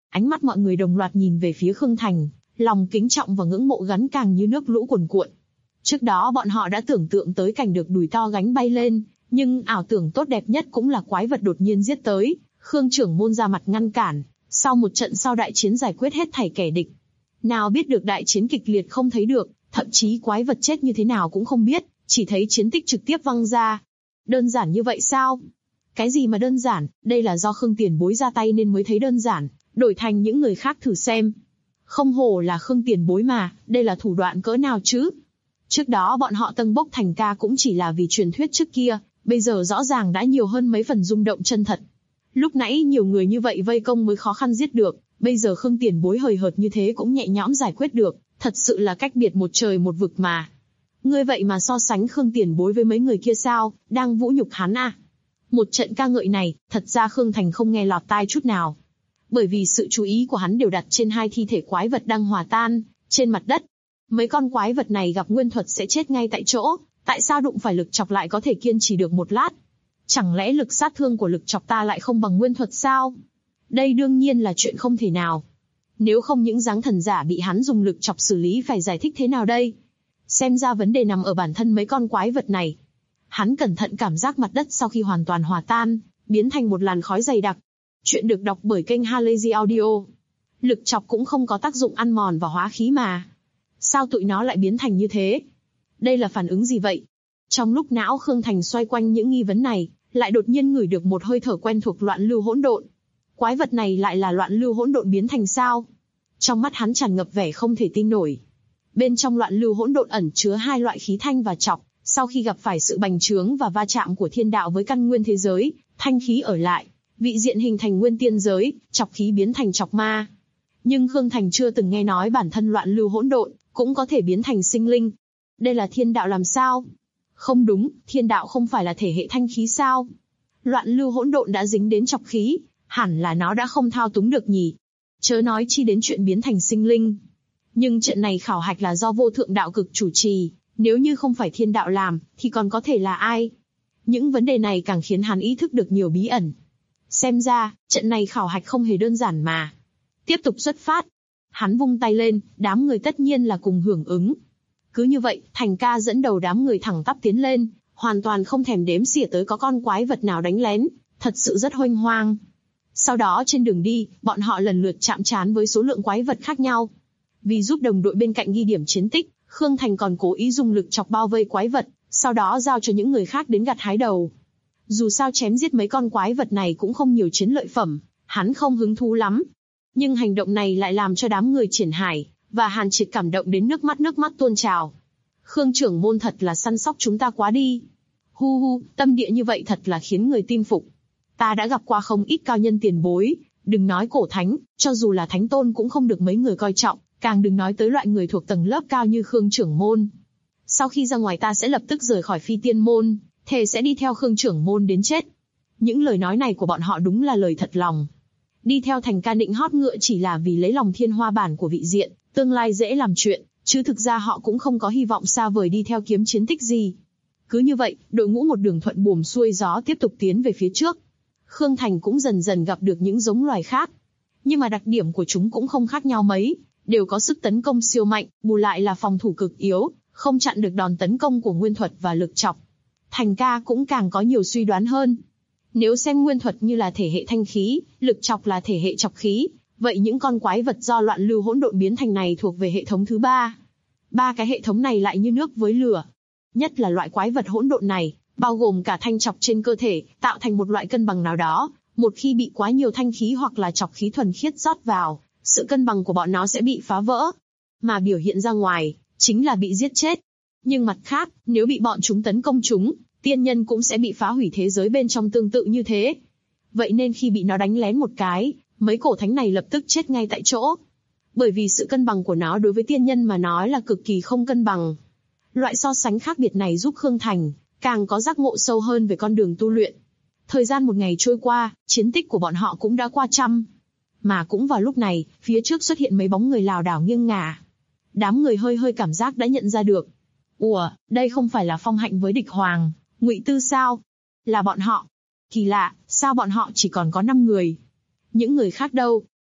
Ánh mắt mọi người đồng loạt nhìn về phía Khương Thành, lòng kính trọng và ngưỡng mộ gắn càng như nước lũ cuồn cuộn. Trước đó bọn họ đã tưởng tượng tới cảnh được đùi to gánh bay lên, nhưng ảo tưởng tốt đẹp nhất cũng là quái vật đột nhiên giết tới. Khương trưởng môn ra mặt ngăn cản, sau một trận sau đại chiến giải quyết hết thảy kẻ địch. Nào biết được đại chiến kịch liệt không thấy được, thậm chí quái vật chết như thế nào cũng không biết, chỉ thấy chiến tích trực tiếp văng ra. Đơn giản như vậy sao? Cái gì mà đơn giản, đây là do Khương tiền bối ra tay nên mới thấy đơn giản, đổi thành những người khác thử xem. Không hổ là Khương tiền bối mà, đây là thủ đoạn cỡ nào chứ? Trước đó bọn họ tâng bốc Thành ca cũng chỉ là vì truyền thuyết trước kia, bây giờ rõ ràng đã nhiều hơn mấy phần rung động chân thật. Lúc nãy nhiều người như vậy vây công mới khó khăn giết được, bây giờ Khương tiền bối hời hợt như thế cũng nhẹ nhõm giải quyết được, thật sự là cách biệt một trời một vực mà. Ngươi vậy mà so sánh Khương tiền bối với mấy người kia sao, đang vũ nhục hắn à? Một trận ca ngợi này, thật ra Khương Thành không nghe lọt tai chút nào. Bởi vì sự chú ý của hắn đều đặt trên hai thi thể quái vật đang hòa tan, trên mặt đất. Mấy con quái vật này gặp nguyên thuật sẽ chết ngay tại chỗ, tại sao đụng phải lực chọc lại có thể kiên trì được một lát? Chẳng lẽ lực sát thương của lực chọc ta lại không bằng nguyên thuật sao? Đây đương nhiên là chuyện không thể nào. Nếu không những dáng thần giả bị hắn dùng lực chọc xử lý phải giải thích thế nào đây? Xem ra vấn đề nằm ở bản thân mấy con quái vật này. Hắn cẩn thận cảm giác mặt đất sau khi hoàn toàn hòa tan, biến thành một làn khói dày đặc. Chuyện được đọc bởi kênh Halazy Audio. Lực chọc cũng không có tác dụng ăn mòn và hóa khí mà. Sao tụi nó lại biến thành như thế? Đây là phản ứng gì vậy? Trong lúc não Khương Thành xoay quanh những nghi vấn này, lại đột nhiên ngửi được một hơi thở quen thuộc loạn lưu hỗn độn. Quái vật này lại là loạn lưu hỗn độn biến thành sao? Trong mắt hắn tràn ngập vẻ không thể tin nổi. Bên trong loạn lưu hỗn độn ẩn chứa hai loại khí thanh và trọc, sau khi gặp phải sự bành trướng và va chạm của thiên đạo với căn nguyên thế giới, thanh khí ở lại, vị diện hình thành nguyên tiên giới, trọc khí biến thành trọc ma. Nhưng Khương Thành chưa từng nghe nói bản thân loạn lưu hỗn độn cũng có thể biến thành sinh linh. Đây là thiên đạo làm sao? Không đúng, thiên đạo không phải là thể hệ thanh khí sao? Loạn lưu hỗn độn đã dính đến trọc khí, hẳn là nó đã không thao túng được nhỉ? Chớ nói chi đến chuyện biến thành sinh linh. Nhưng trận này khảo hạch là do vô thượng đạo cực chủ trì, nếu như không phải thiên đạo làm, thì còn có thể là ai? Những vấn đề này càng khiến hắn ý thức được nhiều bí ẩn. Xem ra, trận này khảo hạch không hề đơn giản mà. Tiếp tục xuất phát. Hắn vung tay lên, đám người tất nhiên là cùng hưởng ứng. Cứ như vậy, Thành ca dẫn đầu đám người thẳng tắp tiến lên, hoàn toàn không thèm đếm xỉa tới có con quái vật nào đánh lén, thật sự rất huênh hoang. Sau đó trên đường đi, bọn họ lần lượt chạm trán với số lượng quái vật khác nhau. Vì giúp đồng đội bên cạnh ghi điểm chiến tích, Khương Thành còn cố ý dùng lực chọc bao vây quái vật, sau đó giao cho những người khác đến gặt hái đầu. Dù sao chém giết mấy con quái vật này cũng không nhiều chiến lợi phẩm, hắn không hứng thú lắm. Nhưng hành động này lại làm cho đám người Triển Hải và Hàn Triệt cảm động đến nước mắt tuôn trào. Khương trưởng môn thật là săn sóc chúng ta quá đi. Hu hu, tâm địa như vậy thật là khiến người tin phục. Ta đã gặp qua không ít cao nhân tiền bối, đừng nói cổ thánh, cho dù là thánh tôn cũng không được mấy người coi trọng, càng đừng nói tới loại người thuộc tầng lớp cao như Khương trưởng môn. Sau khi ra ngoài ta sẽ lập tức rời khỏi Phi Tiên môn, thề sẽ đi theo Khương trưởng môn đến chết. Những lời nói này của bọn họ đúng là lời thật lòng. Đi theo Thành ca định hót ngựa chỉ là vì lấy lòng thiên hoa bản của vị diện, tương lai dễ làm chuyện, chứ thực ra họ cũng không có hy vọng xa vời đi theo kiếm chiến tích gì. Cứ như vậy, đội ngũ một đường thuận buồm xuôi gió tiếp tục tiến về phía trước. Khương Thành cũng dần dần gặp được những giống loài khác. Nhưng mà đặc điểm của chúng cũng không khác nhau mấy, đều có sức tấn công siêu mạnh, bù lại là phòng thủ cực yếu, không chặn được đòn tấn công của nguyên thuật và lực chọc. Thành ca cũng càng có nhiều suy đoán hơn. Nếu xem nguyên thuật như là thể hệ thanh khí, lực chọc là thể hệ chọc khí, vậy những con quái vật do loạn lưu hỗn độn biến thành này thuộc về hệ thống thứ ba. Ba cái hệ thống này lại như nước với lửa. Nhất là loại quái vật hỗn độn này, bao gồm cả thanh chọc trên cơ thể, tạo thành một loại cân bằng nào đó. Một khi bị quá nhiều thanh khí hoặc là chọc khí thuần khiết rót vào, sự cân bằng của bọn nó sẽ bị phá vỡ. Mà biểu hiện ra ngoài, chính là bị giết chết. Nhưng mặt khác, nếu bị bọn chúng tấn công chúng, tiên nhân cũng sẽ bị phá hủy thế giới bên trong tương tự như thế. Vậy nên khi bị nó đánh lén một cái, mấy cổ thánh này lập tức chết ngay tại chỗ. Bởi vì sự cân bằng của nó đối với tiên nhân mà nói là cực kỳ không cân bằng. Loại so sánh khác biệt này giúp Khương Thành càng có giác ngộ sâu hơn về con đường tu luyện. Thời gian một ngày trôi qua, chiến tích của bọn họ cũng đã qua 100. Mà cũng vào lúc này, phía trước xuất hiện mấy bóng người lảo đảo nghiêng ngả. Đám người hơi cảm giác đã nhận ra được. Ủa, đây không phải là Phong Hạnh với Địch Hoàng, Ngụy Tư sao? Là bọn họ. Kỳ lạ, sao bọn họ chỉ còn có 5 người? Những người khác đâu?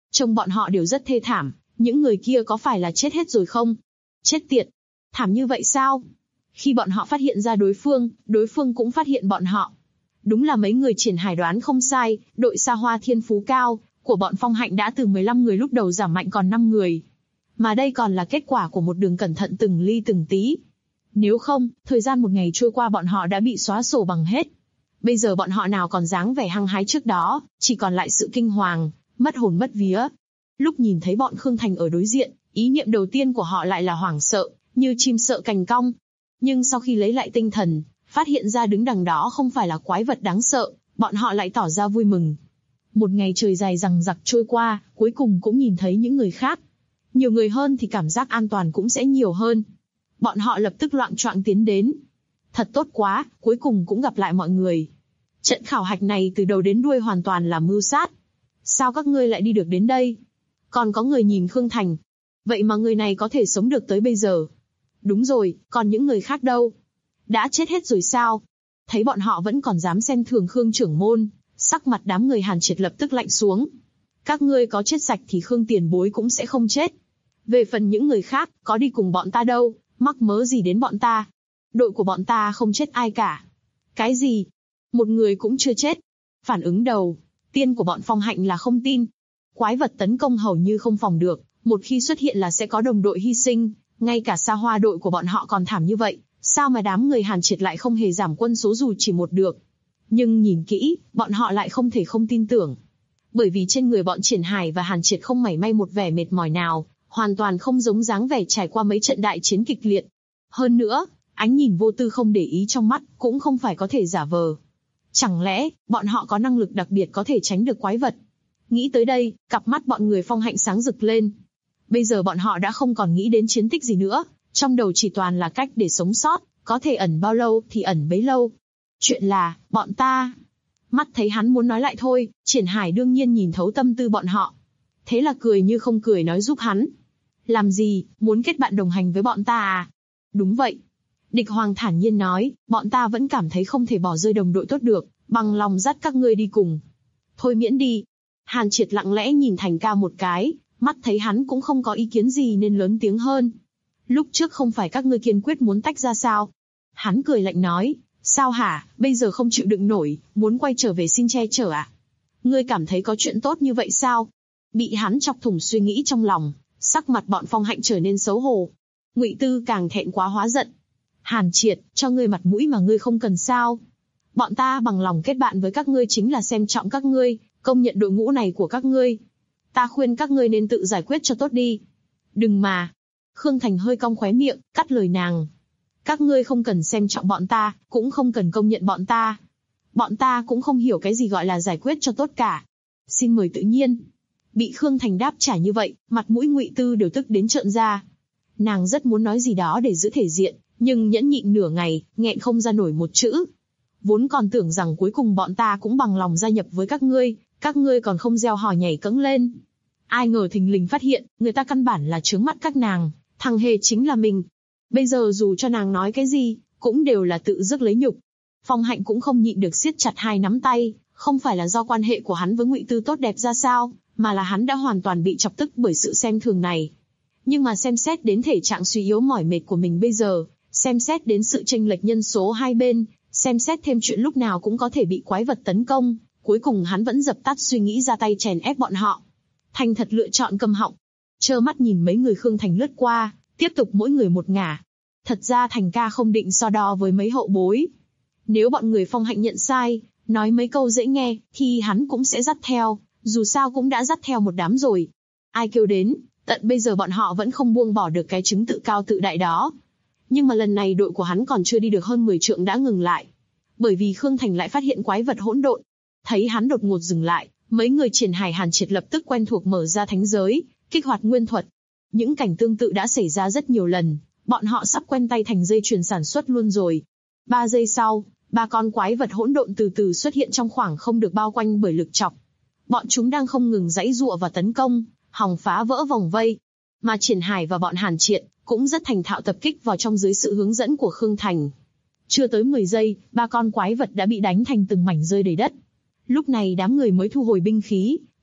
Trông bọn họ đều rất thê thảm, những người kia có phải là chết hết rồi không? Chết tiệt! Thảm như vậy sao? Khi bọn họ phát hiện ra đối phương cũng phát hiện bọn họ. Đúng là mấy người Triển Hải đoán không sai, đội xa hoa thiên phú cao của bọn Phong Hạnh đã từ 15 người lúc đầu giảm mạnh còn 5 người. Mà đây còn là kết quả của một đường cẩn thận từng ly từng tí. Nếu không, thời gian một ngày trôi qua bọn họ đã bị xóa sổ bằng hết. Bây giờ bọn họ nào còn dáng vẻ hăng hái trước đó, chỉ còn lại sự kinh hoàng, mất hồn mất vía. Lúc nhìn thấy bọn Khương Thành ở đối diện, ý niệm đầu tiên của họ lại là hoảng sợ, như chim sợ cành cong. Nhưng sau khi lấy lại tinh thần, phát hiện ra đứng đằng đó không phải là quái vật đáng sợ, bọn họ lại tỏ ra vui mừng. Một ngày trời dài dằng dặc trôi qua, cuối cùng cũng nhìn thấy những người khác. Nhiều người hơn thì cảm giác an toàn cũng sẽ nhiều hơn. Bọn họ lập tức loạng choạng tiến đến. Thật tốt quá, cuối cùng cũng gặp lại mọi người. Trận khảo hạch này từ đầu đến đuôi hoàn toàn là mưu sát. Sao các ngươi lại đi được đến đây? Còn có người nhìn Khương Thành. Vậy mà người này có thể sống được tới bây giờ. Đúng rồi, còn những người khác đâu? Đã chết hết rồi sao? Thấy bọn họ vẫn còn dám xem thường Khương trưởng môn, sắc mặt đám người Hàn Triệt lập tức lạnh xuống. Các ngươi có chết sạch thì Khương tiền bối cũng sẽ không chết. Về phần những người khác, có đi cùng bọn ta đâu, mắc mớ gì đến bọn ta. Đội của bọn ta không chết ai cả. Cái gì? Một người cũng chưa chết. Phản ứng đầu tiên của bọn Phong Hạnh là không tin. Quái vật tấn công hầu như không phòng được, một khi xuất hiện là sẽ có đồng đội hy sinh, ngay cả xa hoa đội của bọn họ còn thảm như vậy, sao mà đám người Hàn Triệt lại không hề giảm quân số dù chỉ một được. Nhưng nhìn kỹ, bọn họ lại không thể không tin tưởng. Bởi vì trên người bọn Triển Hải và Hàn Triệt không mảy may một vẻ mệt mỏi nào, hoàn toàn không giống dáng vẻ trải qua mấy trận đại chiến kịch liệt. Hơn nữa, ánh nhìn vô tư không để ý trong mắt, cũng không phải có thể giả vờ. Chẳng lẽ, bọn họ có năng lực đặc biệt có thể tránh được quái vật? Nghĩ tới đây, cặp mắt bọn người Phong Hạnh sáng rực lên. Bây giờ bọn họ đã không còn nghĩ đến chiến tích gì nữa, trong đầu chỉ toàn là cách để sống sót, có thể ẩn bao lâu thì ẩn bấy lâu. Chuyện là, bọn ta... Mắt thấy hắn muốn nói lại thôi, Triển Hải đương nhiên nhìn thấu tâm tư bọn họ. Thế là cười như không cười nói giúp hắn. Làm gì, muốn kết bạn đồng hành với bọn ta à? Đúng vậy. Địch Hoàng thản nhiên nói, bọn ta vẫn cảm thấy không thể bỏ rơi đồng đội tốt được, bằng lòng dắt các ngươi đi cùng. Thôi miễn đi. Hàn Triệt lặng lẽ nhìn Thành Ca một cái, mắt thấy hắn cũng không có ý kiến gì nên lớn tiếng hơn. Lúc trước không phải các ngươi kiên quyết muốn tách ra sao? Hắn cười lạnh nói, sao hả, bây giờ không chịu đựng nổi, muốn quay trở về xin che chở à? Ngươi cảm thấy có chuyện tốt như vậy sao? Bị hắn chọc thủng suy nghĩ trong lòng, sắc mặt bọn Phong Hạnh trở nên xấu hổ. Ngụy Tư càng thẹn quá hóa giận. Hàn Triệt, cho ngươi mặt mũi mà ngươi không cần sao? Bọn ta bằng lòng kết bạn với các ngươi chính là xem trọng các ngươi, công nhận đội ngũ này của các ngươi. Ta khuyên các ngươi nên tự giải quyết cho tốt đi. Đừng mà. Khương Thành hơi cong khóe miệng, cắt lời nàng. Các ngươi không cần xem trọng bọn ta, cũng không cần công nhận bọn ta. Bọn ta cũng không hiểu cái gì gọi là giải quyết cho tốt cả. Xin mời tự nhiên. Bị Khương Thành đáp trả như vậy, mặt mũi Ngụy Tư đều tức đến trợn ra. Nàng rất muốn nói gì đó để giữ thể diện, nhưng nhẫn nhịn nửa ngày, nghẹn không ra nổi một chữ. Vốn còn tưởng rằng cuối cùng bọn ta cũng bằng lòng gia nhập với các ngươi còn không gieo hò nhảy cẫng lên. Ai ngờ thình lình phát hiện, người ta căn bản là chướng mắt các nàng, thằng hề chính là mình. Bây giờ dù cho nàng nói cái gì, cũng đều là tự rước lấy nhục. Phong Hạnh cũng không nhịn được siết chặt hai nắm tay, không phải là do quan hệ của hắn với Ngụy Tư tốt đẹp ra sao, mà là hắn đã hoàn toàn bị chọc tức bởi sự xem thường này. Nhưng mà xem xét đến thể trạng suy yếu mỏi mệt của mình bây giờ, xem xét đến sự chênh lệch nhân số hai bên, xem xét thêm chuyện lúc nào cũng có thể bị quái vật tấn công, cuối cùng hắn vẫn dập tắt suy nghĩ ra tay chèn ép bọn họ. Thành thật lựa chọn câm họng, trơ mắt nhìn mấy người Khương Thành lướt qua, tiếp tục mỗi người một ngả. Thật ra Thành Ca không định so đo với mấy hậu bối. Nếu bọn người Phong Hạnh nhận sai, nói mấy câu dễ nghe, thì hắn cũng sẽ dắt theo, dù sao cũng đã dắt theo một đám rồi. Ai kêu đến, tận bây giờ bọn họ vẫn không buông bỏ được cái chứng tự cao tự đại đó. Nhưng mà lần này đội của hắn còn chưa đi được hơn 10 trượng đã ngừng lại. Bởi vì Khương Thành lại phát hiện quái vật hỗn độn. Thấy hắn đột ngột dừng lại, mấy người Triển Hải Hàn Triệt lập tức quen thuộc mở ra thánh giới, kích hoạt nguyên thuật. Những cảnh tương tự đã xảy ra rất nhiều lần, bọn họ sắp quen tay thành dây chuyền sản xuất luôn rồi. 3 giây sau, 3 con quái vật hỗn độn từ từ xuất hiện trong khoảng không được bao quanh bởi lực chọc. Bọn chúng đang không ngừng giãy giụa và tấn công, hòng phá vỡ vòng vây. Mà Triển Hải và bọn Hàn Triệt cũng rất thành thạo tập kích vào trong dưới sự hướng dẫn của Khương Thành. Chưa tới 10 giây, 3 con quái vật đã bị đánh thành từng mảnh rơi đầy đất. Lúc này đám người mới thu hồi binh khí,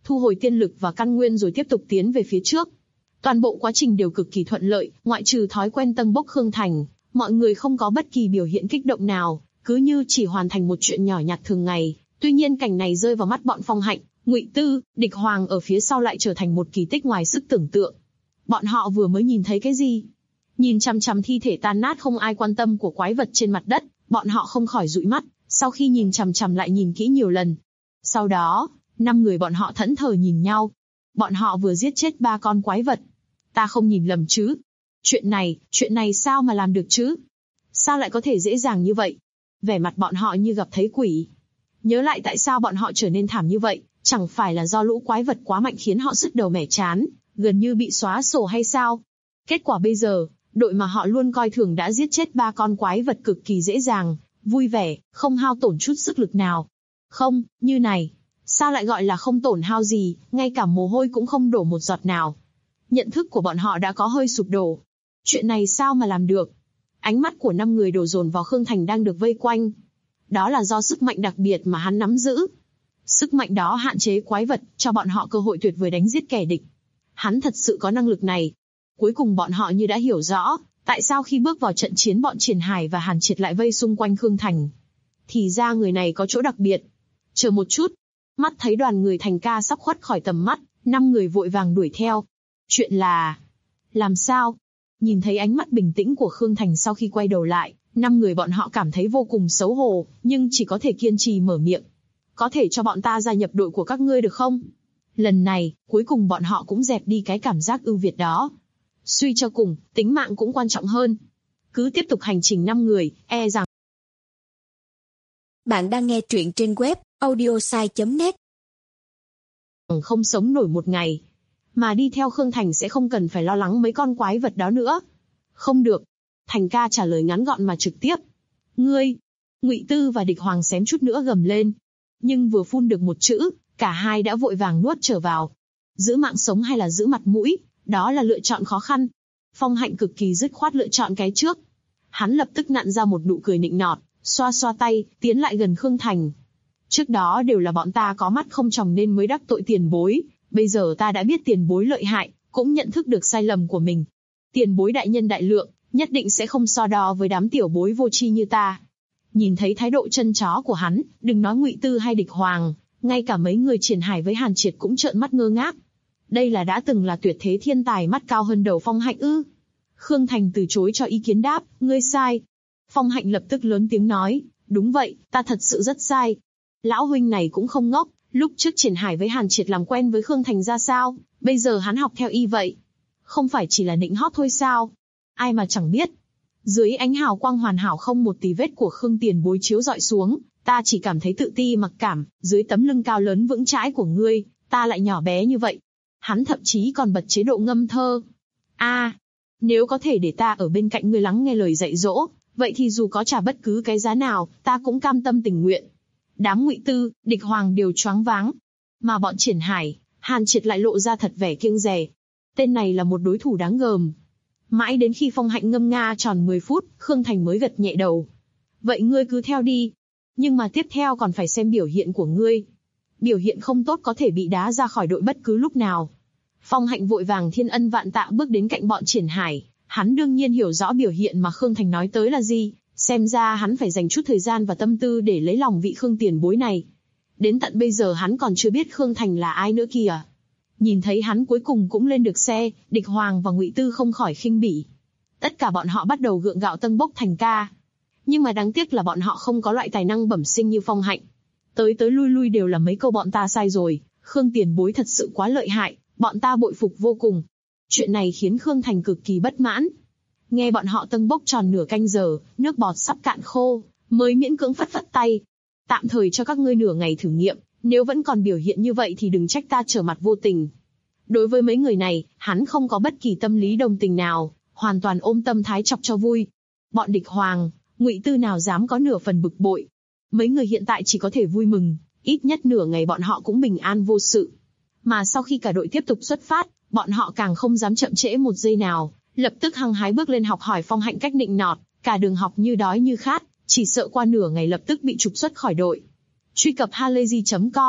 thu hồi tiên lực và căn nguyên rồi tiếp tục tiến về phía trước. Toàn bộ quá trình đều cực kỳ thuận lợi, ngoại trừ thói quen tâng bốc Khương Thành, mọi người không có bất kỳ biểu hiện kích động nào, cứ như chỉ hoàn thành một chuyện nhỏ nhặt thường ngày. Tuy nhiên cảnh này rơi vào mắt bọn Phong Hạnh, Ngụy Tư, Địch Hoàng ở phía sau lại trở thành một kỳ tích ngoài sức tưởng tượng. Bọn họ vừa mới nhìn thấy cái gì? Nhìn chằm chằm thi thể tan nát không ai quan tâm của quái vật trên mặt đất, bọn họ không khỏi dụi mắt, sau khi nhìn chằm chằm lại nhìn kỹ nhiều lần. Sau đó, 5 người bọn họ thẫn thờ nhìn nhau. Bọn họ vừa giết chết 3 con quái vật. Ta không nhìn lầm chứ? Chuyện này sao mà làm được chứ? Sao lại có thể dễ dàng như vậy? Vẻ mặt bọn họ như gặp thấy quỷ. Nhớ lại tại sao bọn họ trở nên thảm như vậy, chẳng phải là do lũ quái vật quá mạnh khiến họ sứt đầu mẻ trán, gần như bị xóa sổ hay sao? Kết quả bây giờ, đội mà họ luôn coi thường đã giết chết 3 con quái vật cực kỳ dễ dàng, vui vẻ, không hao tổn chút sức lực nào. Không, như này, sao lại gọi là không tổn hao gì, ngay cả mồ hôi cũng không đổ một giọt nào. Nhận thức của bọn họ đã có hơi sụp đổ. Chuyện này sao mà làm được? Ánh mắt của 5 người đổ dồn vào Khương Thành đang được vây quanh. Đó là do sức mạnh đặc biệt mà hắn nắm giữ. Sức mạnh đó hạn chế quái vật, cho bọn họ cơ hội tuyệt vời đánh giết kẻ địch. Hắn thật sự có năng lực này. Cuối cùng bọn họ như đã hiểu rõ, tại sao khi bước vào trận chiến bọn Triển Hải và Hàn Triệt lại vây xung quanh Khương Thành. Thì ra người này có chỗ đặc biệt. Chờ một chút. Mắt thấy đoàn người Thành ca sắp khuất khỏi tầm mắt, 5 người vội vàng đuổi theo. Chuyện là... Làm sao? Nhìn thấy ánh mắt bình tĩnh của Khương Thành sau khi quay đầu lại, 5 người bọn họ cảm thấy vô cùng xấu hổ, nhưng chỉ có thể kiên trì mở miệng. Có thể cho bọn ta gia nhập đội của các ngươi được không? Lần này, cuối cùng bọn họ cũng dẹp đi cái cảm giác ưu việt đó. Suy cho cùng, tính mạng cũng quan trọng hơn. Cứ tiếp tục hành trình 5 người, e rằng... Bạn đang nghe truyện trên web audiosai.net. Không sống nổi một ngày. Mà đi theo Khương Thành sẽ không cần phải lo lắng mấy con quái vật đó nữa. Không được. Thành ca trả lời ngắn gọn mà trực tiếp. Ngươi! Ngụy Tư và Địch Hoàng xém chút nữa gầm lên. Nhưng vừa phun được một chữ, cả hai đã vội vàng nuốt trở vào. Giữ mạng sống hay là giữ mặt mũi, đó là lựa chọn khó khăn. Phong Hạnh cực kỳ dứt khoát lựa chọn cái trước. Hắn lập tức nặn ra một nụ cười nịnh nọt, xoa xoa tay, tiến lại gần Khương Thành. Trước đó đều là bọn ta có mắt không tròng nên mới đắc tội tiền bối. Bây giờ ta đã biết tiền bối lợi hại, cũng nhận thức được sai lầm của mình. Tiền bối đại nhân đại lượng, nhất định sẽ không so đo với đám tiểu bối vô tri như ta. Nhìn thấy thái độ chân chó của hắn, đừng nói Ngụy Tư hay Địch Hoàng, ngay cả mấy người Triển Hải với Hàn Triệt cũng trợn mắt ngơ ngác. Đây là đã từng là tuyệt thế thiên tài mắt cao hơn đầu Phong Hạnh ư? Khương Thành từ chối cho ý kiến đáp, ngươi sai. Phong Hạnh lập tức lớn tiếng nói, đúng vậy, ta thật sự rất sai. Lão huynh này cũng không ngốc, lúc trước Triển Hải với Hàn Triệt làm quen với Khương Thành ra sao, bây giờ hắn học theo y vậy. Không phải chỉ là nịnh hót thôi sao? Ai mà chẳng biết. Dưới ánh hào quang hoàn hảo không một tì vết của Khương tiền bối chiếu dọi xuống, ta chỉ cảm thấy tự ti mặc cảm, dưới tấm lưng cao lớn vững chãi của ngươi, ta lại nhỏ bé như vậy. Hắn thậm chí còn bật chế độ ngâm thơ. Nếu có thể để ta ở bên cạnh ngươi lắng nghe lời dạy dỗ, vậy thì dù có trả bất cứ cái giá nào, ta cũng cam tâm tình nguyện. Đám Ngụy Tư, Địch Hoàng đều choáng váng. Mà bọn Triển Hải, Hàn Triệt lại lộ ra thật vẻ kiêng dè. Tên này là một đối thủ đáng gờm. Mãi đến khi Phong Hạnh ngâm nga tròn 10 phút, Khương Thành mới gật nhẹ đầu. Vậy ngươi cứ theo đi. Nhưng mà tiếp theo còn phải xem biểu hiện của ngươi. Biểu hiện không tốt có thể bị đá ra khỏi đội bất cứ lúc nào. Phong Hạnh vội vàng thiên ân vạn tạ bước đến cạnh bọn Triển Hải. Hắn đương nhiên hiểu rõ biểu hiện mà Khương Thành nói tới là gì. Xem ra hắn phải dành chút thời gian và tâm tư để lấy lòng vị Khương tiền bối này. Đến tận bây giờ hắn còn chưa biết Khương Thành là ai nữa kìa. Nhìn thấy hắn cuối cùng cũng lên được xe, Địch Hoàng và Ngụy Tư không khỏi khinh bỉ. Tất cả bọn họ bắt đầu gượng gạo tâng bốc Thành ca. Nhưng mà đáng tiếc là bọn họ không có loại tài năng bẩm sinh như Phong Hạnh. Tới lui lui đều là mấy câu bọn ta sai rồi, Khương tiền bối thật sự quá lợi hại, bọn ta bội phục vô cùng. Chuyện này khiến Khương Thành cực kỳ bất mãn. Nghe bọn họ tâng bốc tròn nửa canh giờ, nước bọt sắp cạn khô, mới miễn cưỡng phất phất tay. Tạm thời cho các ngươi nửa ngày thử nghiệm, nếu vẫn còn biểu hiện như vậy thì đừng trách ta trở mặt vô tình. Đối với mấy người này, hắn không có bất kỳ tâm lý đồng tình nào, hoàn toàn ôm tâm thái chọc cho vui. Bọn Địch Hoàng, Ngụy Tư nào dám có nửa phần bực bội. Mấy người hiện tại chỉ có thể vui mừng, ít nhất nửa ngày bọn họ cũng bình an vô sự. Mà sau khi cả đội tiếp tục xuất phát, bọn họ càng không dám chậm trễ một giây nào, lập tức hăng hái bước lên học hỏi Phong Hạnh cách nịnh nọt, cả đường học như đói như khát, chỉ sợ qua nửa ngày lập tức bị trục xuất khỏi đội. Truy cập halayzi.com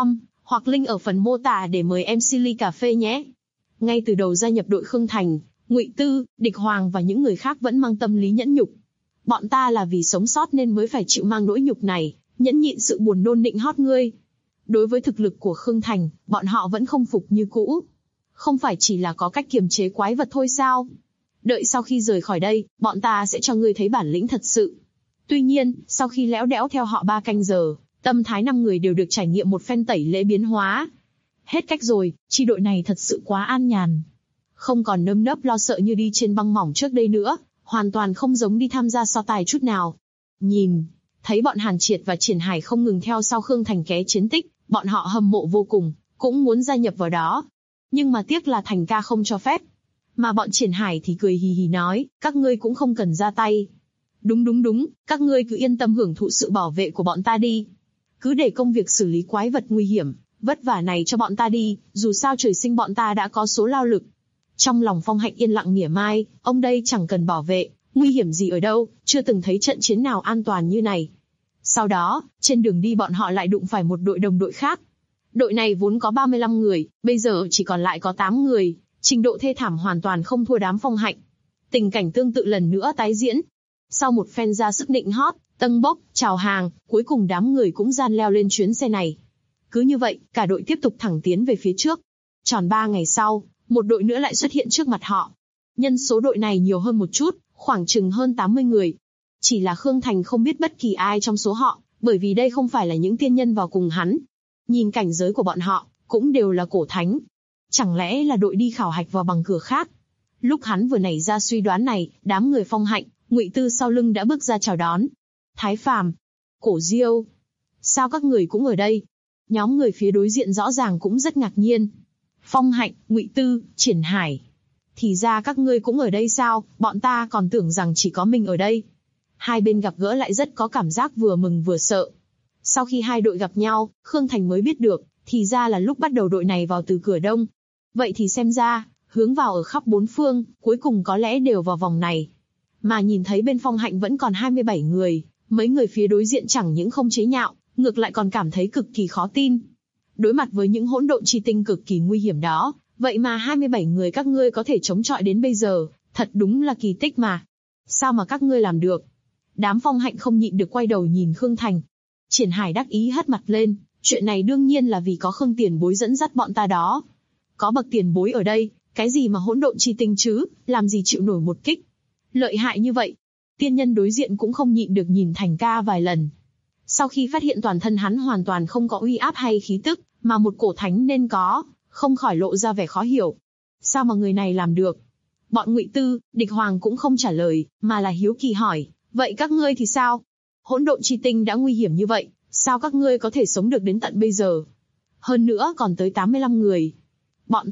hoặc link ở phần mô tả để mời MC ly cà phê nhé. Ngay từ đầu gia nhập đội Khương Thành, Ngụy Tư, Địch Hoàng và những người khác vẫn mang tâm lý nhẫn nhục. Bọn ta là vì sống sót nên mới phải chịu mang nỗi nhục này, nhẫn nhịn sự buồn nôn nịnh hót ngươi. Đối với thực lực của Khương Thành, bọn họ vẫn không phục như cũ. Không phải chỉ là có cách kiềm chế quái vật thôi sao? Đợi sau khi rời khỏi đây, bọn ta sẽ cho ngươi thấy bản lĩnh thật sự. Tuy nhiên, sau khi lẽo đẽo theo họ 3 canh giờ, tâm thái 5 người đều được trải nghiệm một phen tẩy lễ biến hóa. Hết cách rồi, chi đội này thật sự quá an nhàn. Không còn nơm nớp lo sợ như đi trên băng mỏng trước đây nữa, hoàn toàn không giống đi tham gia so tài chút nào. Nhìn, thấy bọn Hàn Triệt và Triển Hải không ngừng theo sau Khương Thành ké chiến tích, bọn họ hâm mộ vô cùng, cũng muốn gia nhập vào đó. Nhưng mà tiếc là Thành ca không cho phép. Mà bọn Triển Hải thì cười hì hì nói, các ngươi cũng không cần ra tay. Đúng, các ngươi cứ yên tâm hưởng thụ sự bảo vệ của bọn ta đi. Cứ để công việc xử lý quái vật nguy hiểm, vất vả này cho bọn ta đi, dù sao trời sinh bọn ta đã có số lao lực. Trong lòng Phong Hạnh yên lặng mỉa mai, ông đây chẳng cần bảo vệ, nguy hiểm gì ở đâu, chưa từng thấy trận chiến nào an toàn như này. Sau đó, trên đường đi bọn họ lại đụng phải một đội đồng đội khác. Đội này vốn có 35 người, bây giờ chỉ còn lại có 8 người, trình độ thê thảm hoàn toàn không thua đám Phong Hạnh. Tình cảnh tương tự lần nữa tái diễn. Sau một phen ra sức nịnh hót, tâng bốc, chào hàng, cuối cùng đám người cũng gian leo lên chuyến xe này. Cứ như vậy, cả đội tiếp tục thẳng tiến về phía trước. Tròn 3 ngày sau, một đội nữa lại xuất hiện trước mặt họ. Nhân số đội này nhiều hơn một chút, khoảng chừng hơn 80 người. Chỉ là Khương Thành không biết bất kỳ ai trong số họ, bởi vì đây không phải là những tiên nhân vào cùng hắn. Nhìn cảnh giới của bọn họ, cũng đều là cổ thánh. Chẳng lẽ là đội đi khảo hạch vào bằng cửa khác? Lúc hắn vừa nảy ra suy đoán này, đám người Phong Hạnh, Ngụy Tư sau lưng đã bước ra chào đón. Thái Phàm, Cổ Diêu, sao các người cũng ở đây? Nhóm người phía đối diện rõ ràng cũng rất ngạc nhiên. Phong Hạnh, Ngụy Tư, Triển Hải. Thì ra các ngươi cũng ở đây sao, bọn ta còn tưởng rằng chỉ có mình ở đây. Hai bên gặp gỡ lại rất có cảm giác vừa mừng vừa sợ. Sau khi hai đội gặp nhau, Khương Thành mới biết được, thì ra là lúc bắt đầu đội này vào từ cửa đông. Vậy thì xem ra, hướng vào ở khắp bốn phương, cuối cùng có lẽ đều vào vòng này. Mà nhìn thấy bên Phong Hạnh vẫn còn 27 người, mấy người phía đối diện chẳng những không chế nhạo, ngược lại còn cảm thấy cực kỳ khó tin. Đối mặt với những hỗn độn chi tinh cực kỳ nguy hiểm đó, vậy mà 27 người các ngươi có thể chống chọi đến bây giờ, thật đúng là kỳ tích mà. Sao mà các ngươi làm được? Đám Phong Hạnh không nhịn được quay đầu nhìn Khương Thành. Triển Hải đắc ý hất mặt lên, chuyện này đương nhiên là vì có Khương tiền bối dẫn dắt bọn ta đó. Có bậc tiền bối ở đây, cái gì mà hỗn độn chi tinh chứ, làm gì chịu nổi một kích. Lợi hại như vậy. Tiên nhân đối diện cũng không nhịn được nhìn Thành ca vài lần. Sau khi phát hiện toàn thân hắn hoàn toàn không có uy áp hay khí tức, mà một cổ thánh nên có, không khỏi lộ ra vẻ khó hiểu. Sao mà người này làm được? Bọn Ngụy Tư, Địch Hoàng cũng không trả lời, mà là hiếu kỳ hỏi, vậy các ngươi thì sao? Hỗn độn chi tinh đã nguy hiểm như vậy, sao các ngươi có thể sống được đến tận bây giờ? Hơn nữa còn tới 85 người. Bọn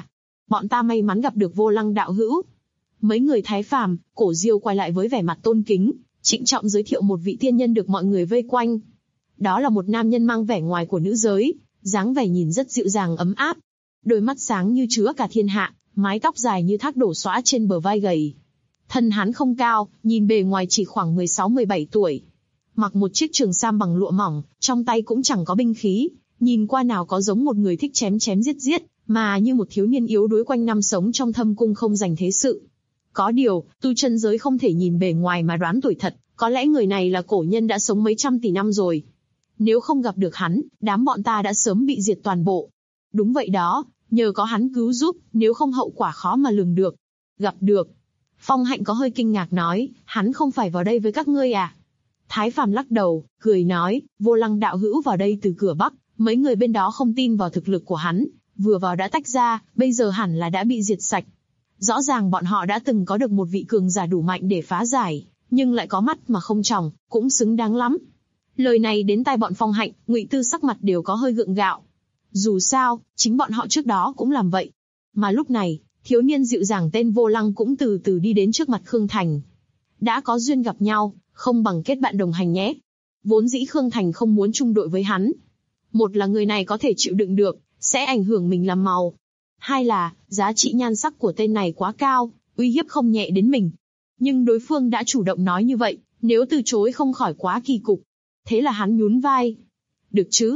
ta may mắn gặp được Vô Lăng đạo hữu. Mấy người Thái Phàm, Cổ Diêu quay lại với vẻ mặt tôn kính, trịnh trọng giới thiệu một vị tiên nhân được mọi người vây quanh. Đó là một nam nhân mang vẻ ngoài của nữ giới, dáng vẻ nhìn rất dịu dàng ấm áp. Đôi mắt sáng như chứa cả thiên hạ, mái tóc dài như thác đổ xõa trên bờ vai gầy. Thân hắn không cao, nhìn bề ngoài chỉ khoảng 16-17 tuổi. Mặc một chiếc trường sam bằng lụa mỏng, trong tay cũng chẳng có binh khí, nhìn qua nào có giống một người thích chém chém giết giết, mà như một thiếu niên yếu đuối quanh năm sống trong thâm cung không dành thế sự. Có điều, tu chân giới không thể nhìn bề ngoài mà đoán tuổi thật, có lẽ người này là cổ nhân đã sống mấy trăm tỷ năm rồi. Nếu không gặp được hắn, đám bọn ta đã sớm bị diệt toàn bộ. Đúng vậy đó, nhờ có hắn cứu giúp, nếu không hậu quả khó mà lường được. Gặp được. Phong Hạnh có hơi kinh ngạc nói, hắn không phải vào đây với các ngươi à? Thái Phàm lắc đầu, cười nói, Vô Lăng đạo hữu vào đây từ cửa Bắc, mấy người bên đó không tin vào thực lực của hắn, vừa vào đã tách ra, bây giờ hẳn là đã bị diệt sạch. Rõ ràng bọn họ đã từng có được một vị cường giả đủ mạnh để phá giải, nhưng lại có mắt mà không tròng, cũng xứng đáng lắm. Lời này đến tai bọn Phong Hạnh, Ngụy Tư sắc mặt đều có hơi gượng gạo. Dù sao, chính bọn họ trước đó cũng làm vậy. Mà lúc này, thiếu niên dịu dàng tên Vô Lăng cũng từ từ đi đến trước mặt Khương Thành. Đã có duyên gặp nhau, không bằng kết bạn đồng hành nhé. Vốn dĩ Khương Thành không muốn chung đội với hắn. Một là người này có thể chịu đựng được, sẽ ảnh hưởng mình làm màu. Hai là, giá trị nhan sắc của tên này quá cao, uy hiếp không nhẹ đến mình. Nhưng đối phương đã chủ động nói như vậy, nếu từ chối không khỏi quá kỳ cục. Thế là hắn nhún vai. Được chứ?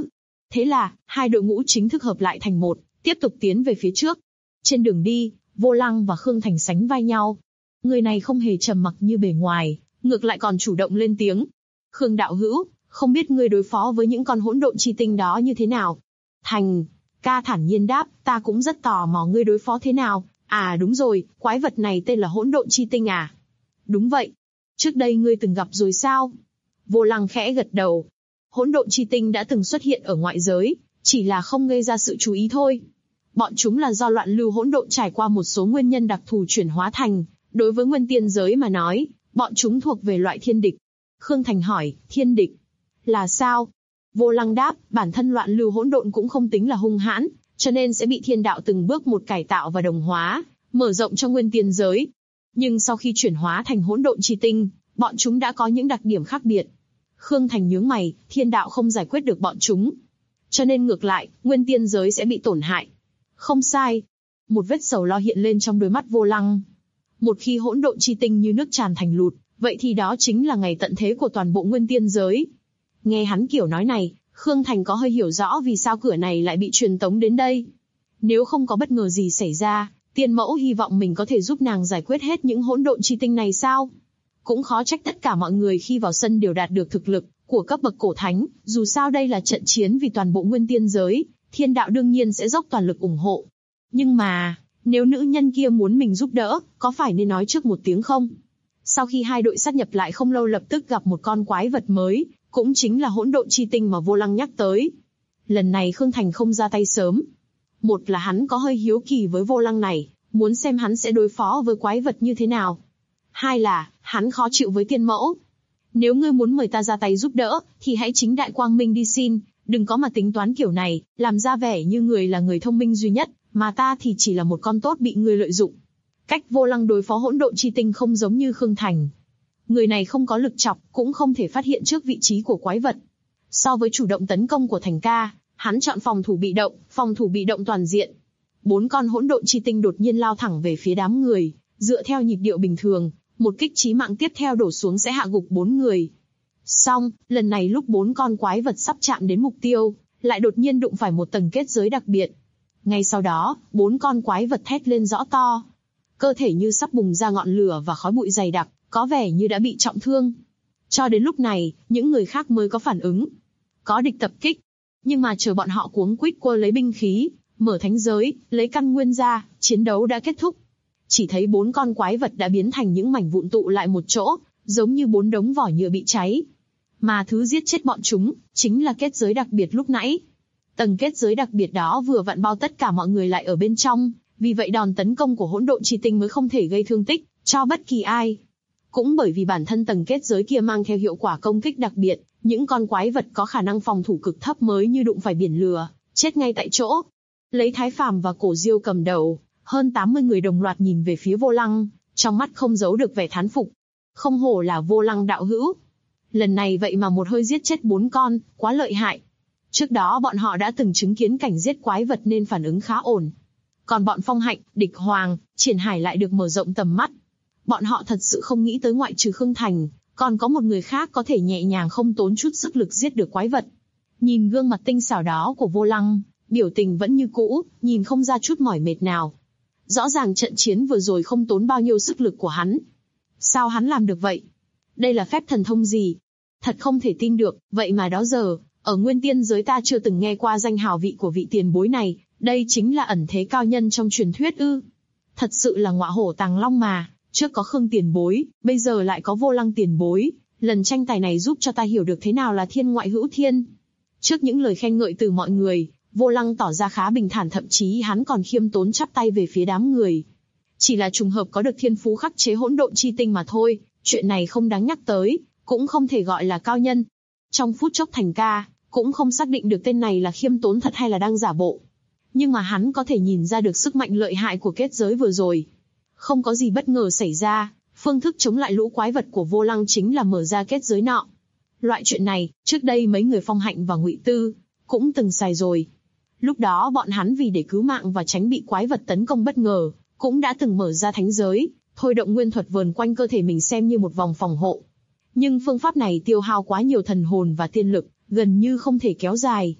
Thế là, hai đội ngũ chính thức hợp lại thành một, tiếp tục tiến về phía trước. Trên đường đi, Vô Lăng và Khương Thành sánh vai nhau. Người này không hề trầm mặc như bề ngoài, ngược lại còn chủ động lên tiếng. Khương đạo hữu, không biết ngươi đối phó với những con hỗn độn chi tinh đó như thế nào? Thành ca thản nhiên đáp, ta cũng rất tò mò ngươi đối phó thế nào. À đúng rồi, quái vật này tên là hỗn độn chi tinh à? Đúng vậy. Trước đây ngươi từng gặp rồi sao? Vô Lăng khẽ gật đầu. Hỗn độn chi tinh đã từng xuất hiện ở ngoại giới, chỉ là không gây ra sự chú ý thôi. Bọn chúng là do loạn lưu hỗn độn trải qua một số nguyên nhân đặc thù chuyển hóa thành. Đối với nguyên tiên giới mà nói, bọn chúng thuộc về loại thiên địch. Khương Thành hỏi, thiên địch? Là sao? Vô Lăng đáp, bản thân loạn lưu hỗn độn cũng không tính là hung hãn, cho nên sẽ bị thiên đạo từng bước một cải tạo và đồng hóa, mở rộng cho nguyên tiên giới. Nhưng sau khi chuyển hóa thành hỗn độn chi tinh, bọn chúng đã có những đặc điểm khác biệt. Khương Thành nhướng mày, thiên đạo không giải quyết được bọn chúng. Cho nên ngược lại, nguyên tiên giới sẽ bị tổn hại. Không sai. Một vết sầu lo hiện lên trong đôi mắt Vô Lăng. Một khi hỗn độn chi tinh như nước tràn thành lụt, vậy thì đó chính là ngày tận thế của toàn bộ nguyên tiên giới. Nghe hắn kiểu nói này, Khương Thành có hơi hiểu rõ vì sao cửa này lại bị truyền tống đến đây. Nếu không có bất ngờ gì xảy ra, tiên mẫu hy vọng mình có thể giúp nàng giải quyết hết những hỗn độn chi tinh này sao? Cũng khó trách tất cả mọi người khi vào sân đều đạt được thực lực của cấp bậc cổ thánh, dù sao đây là trận chiến vì toàn bộ nguyên tiên giới, thiên đạo đương nhiên sẽ dốc toàn lực ủng hộ. Nhưng mà, nếu nữ nhân kia muốn mình giúp đỡ, có phải nên nói trước một tiếng không? Sau khi hai đội sát nhập lại không lâu lập tức gặp một con quái vật mới, cũng chính là hỗn độn chi tinh mà Vô Lăng nhắc tới. Lần này Khương Thành không ra tay sớm. Một là hắn có hơi hiếu kỳ với Vô Lăng này, muốn xem hắn sẽ đối phó với quái vật như thế nào. Hai là, hắn khó chịu với tiên mẫu. Nếu ngươi muốn mời ta ra tay giúp đỡ, thì hãy chính đại quang minh đi xin, đừng có mà tính toán kiểu này, làm ra vẻ như người là người thông minh duy nhất, mà ta thì chỉ là một con tốt bị ngươi lợi dụng. Cách Vô Lăng đối phó hỗn độn chi tinh không giống như Khương Thành. Người này không có lực chọc, cũng không thể phát hiện trước vị trí của quái vật. So với chủ động tấn công của Thành ca, hắn chọn phòng thủ bị động toàn diện. 4 con hỗn độn chi tinh đột nhiên lao thẳng về phía đám người, dựa theo nhịp điệu bình thường, một kích chí mạng tiếp theo đổ xuống sẽ hạ gục 4 người. Xong, lần này lúc 4 con quái vật sắp chạm đến mục tiêu, lại đột nhiên đụng phải một tầng kết giới đặc biệt. Ngay sau đó, 4 con quái vật thét lên rõ to. Cơ thể như sắp bùng ra ngọn lửa và khói bụi dày đặc, có vẻ như đã bị trọng thương. Cho đến lúc này, những người khác mới có phản ứng. Có địch tập kích. Nhưng mà chờ bọn họ cuống quýt quơ lấy binh khí, mở thánh giới, lấy căn nguyên ra, chiến đấu đã kết thúc. Chỉ thấy 4 con quái vật đã biến thành những mảnh vụn tụ lại một chỗ, giống như 4 đống vỏ nhựa bị cháy. Mà thứ giết chết bọn chúng, chính là kết giới đặc biệt lúc nãy. Tầng kết giới đặc biệt đó vừa vặn bao tất cả mọi người lại ở bên trong, vì vậy đòn tấn công của hỗn độn chi tinh mới không thể gây thương tích cho bất kỳ ai. Cũng bởi vì bản thân tầng kết giới kia mang theo hiệu quả công kích đặc biệt, những con quái vật có khả năng phòng thủ cực thấp mới như đụng phải biển lửa, chết ngay tại chỗ. Lấy Thái Phàm và Cổ Diêu cầm đầu, hơn 80 người đồng loạt nhìn về phía Vô Lăng, trong mắt không giấu được vẻ thán phục. Không hổ là Vô Lăng đạo hữu. Lần này vậy mà một hơi giết chết 4 con, quá lợi hại. Trước đó bọn họ đã từng chứng kiến cảnh giết quái vật nên phản ứng khá ổn. Còn bọn Phong Hạnh, Địch Hoàng, Triển Hải lại được mở rộng tầm mắt. Bọn họ thật sự không nghĩ tới ngoại trừ Khương Thành, còn có một người khác có thể nhẹ nhàng không tốn chút sức lực giết được quái vật. Nhìn gương mặt tinh xảo đó của Vô Lăng, biểu tình vẫn như cũ, nhìn không ra chút mỏi mệt nào. Rõ ràng trận chiến vừa rồi không tốn bao nhiêu sức lực của hắn. Sao hắn làm được vậy? Đây là phép thần thông gì? Thật không thể tin được, vậy mà đó giờ, ở nguyên tiên giới ta chưa từng nghe qua danh hào vị của vị tiền bối này, đây chính là ẩn thế cao nhân trong truyền thuyết ư. Thật sự là ngọa hổ tàng long mà, trước có Khương tiền bối, bây giờ lại có Vô Lăng tiền bối, lần tranh tài này giúp cho ta hiểu được thế nào là thiên ngoại hữu thiên. Trước những lời khen ngợi từ mọi người, Vô Lăng tỏ ra khá bình thản, thậm chí hắn còn khiêm tốn chắp tay về phía đám người. Chỉ là trùng hợp có được thiên phú khắc chế hỗn độn chi tinh mà thôi, chuyện này không đáng nhắc tới, cũng không thể gọi là cao nhân. Trong phút chốc Thành ca, cũng không xác định được tên này là khiêm tốn thật hay là đang giả bộ. Nhưng mà hắn có thể nhìn ra được sức mạnh lợi hại của kết giới vừa rồi. Không có gì bất ngờ xảy ra, phương thức chống lại lũ quái vật của Vô Lăng chính là mở ra kết giới nọ. Loại chuyện này, trước đây mấy người Phong Hạnh và Ngụy Tư cũng từng xài rồi. Lúc đó bọn hắn vì để cứu mạng và tránh bị quái vật tấn công bất ngờ, cũng đã từng mở ra thánh giới, thôi động nguyên thuật vờn quanh cơ thể mình xem như một vòng phòng hộ. Nhưng phương pháp này tiêu hao quá nhiều thần hồn và tiên lực, gần như không thể kéo dài.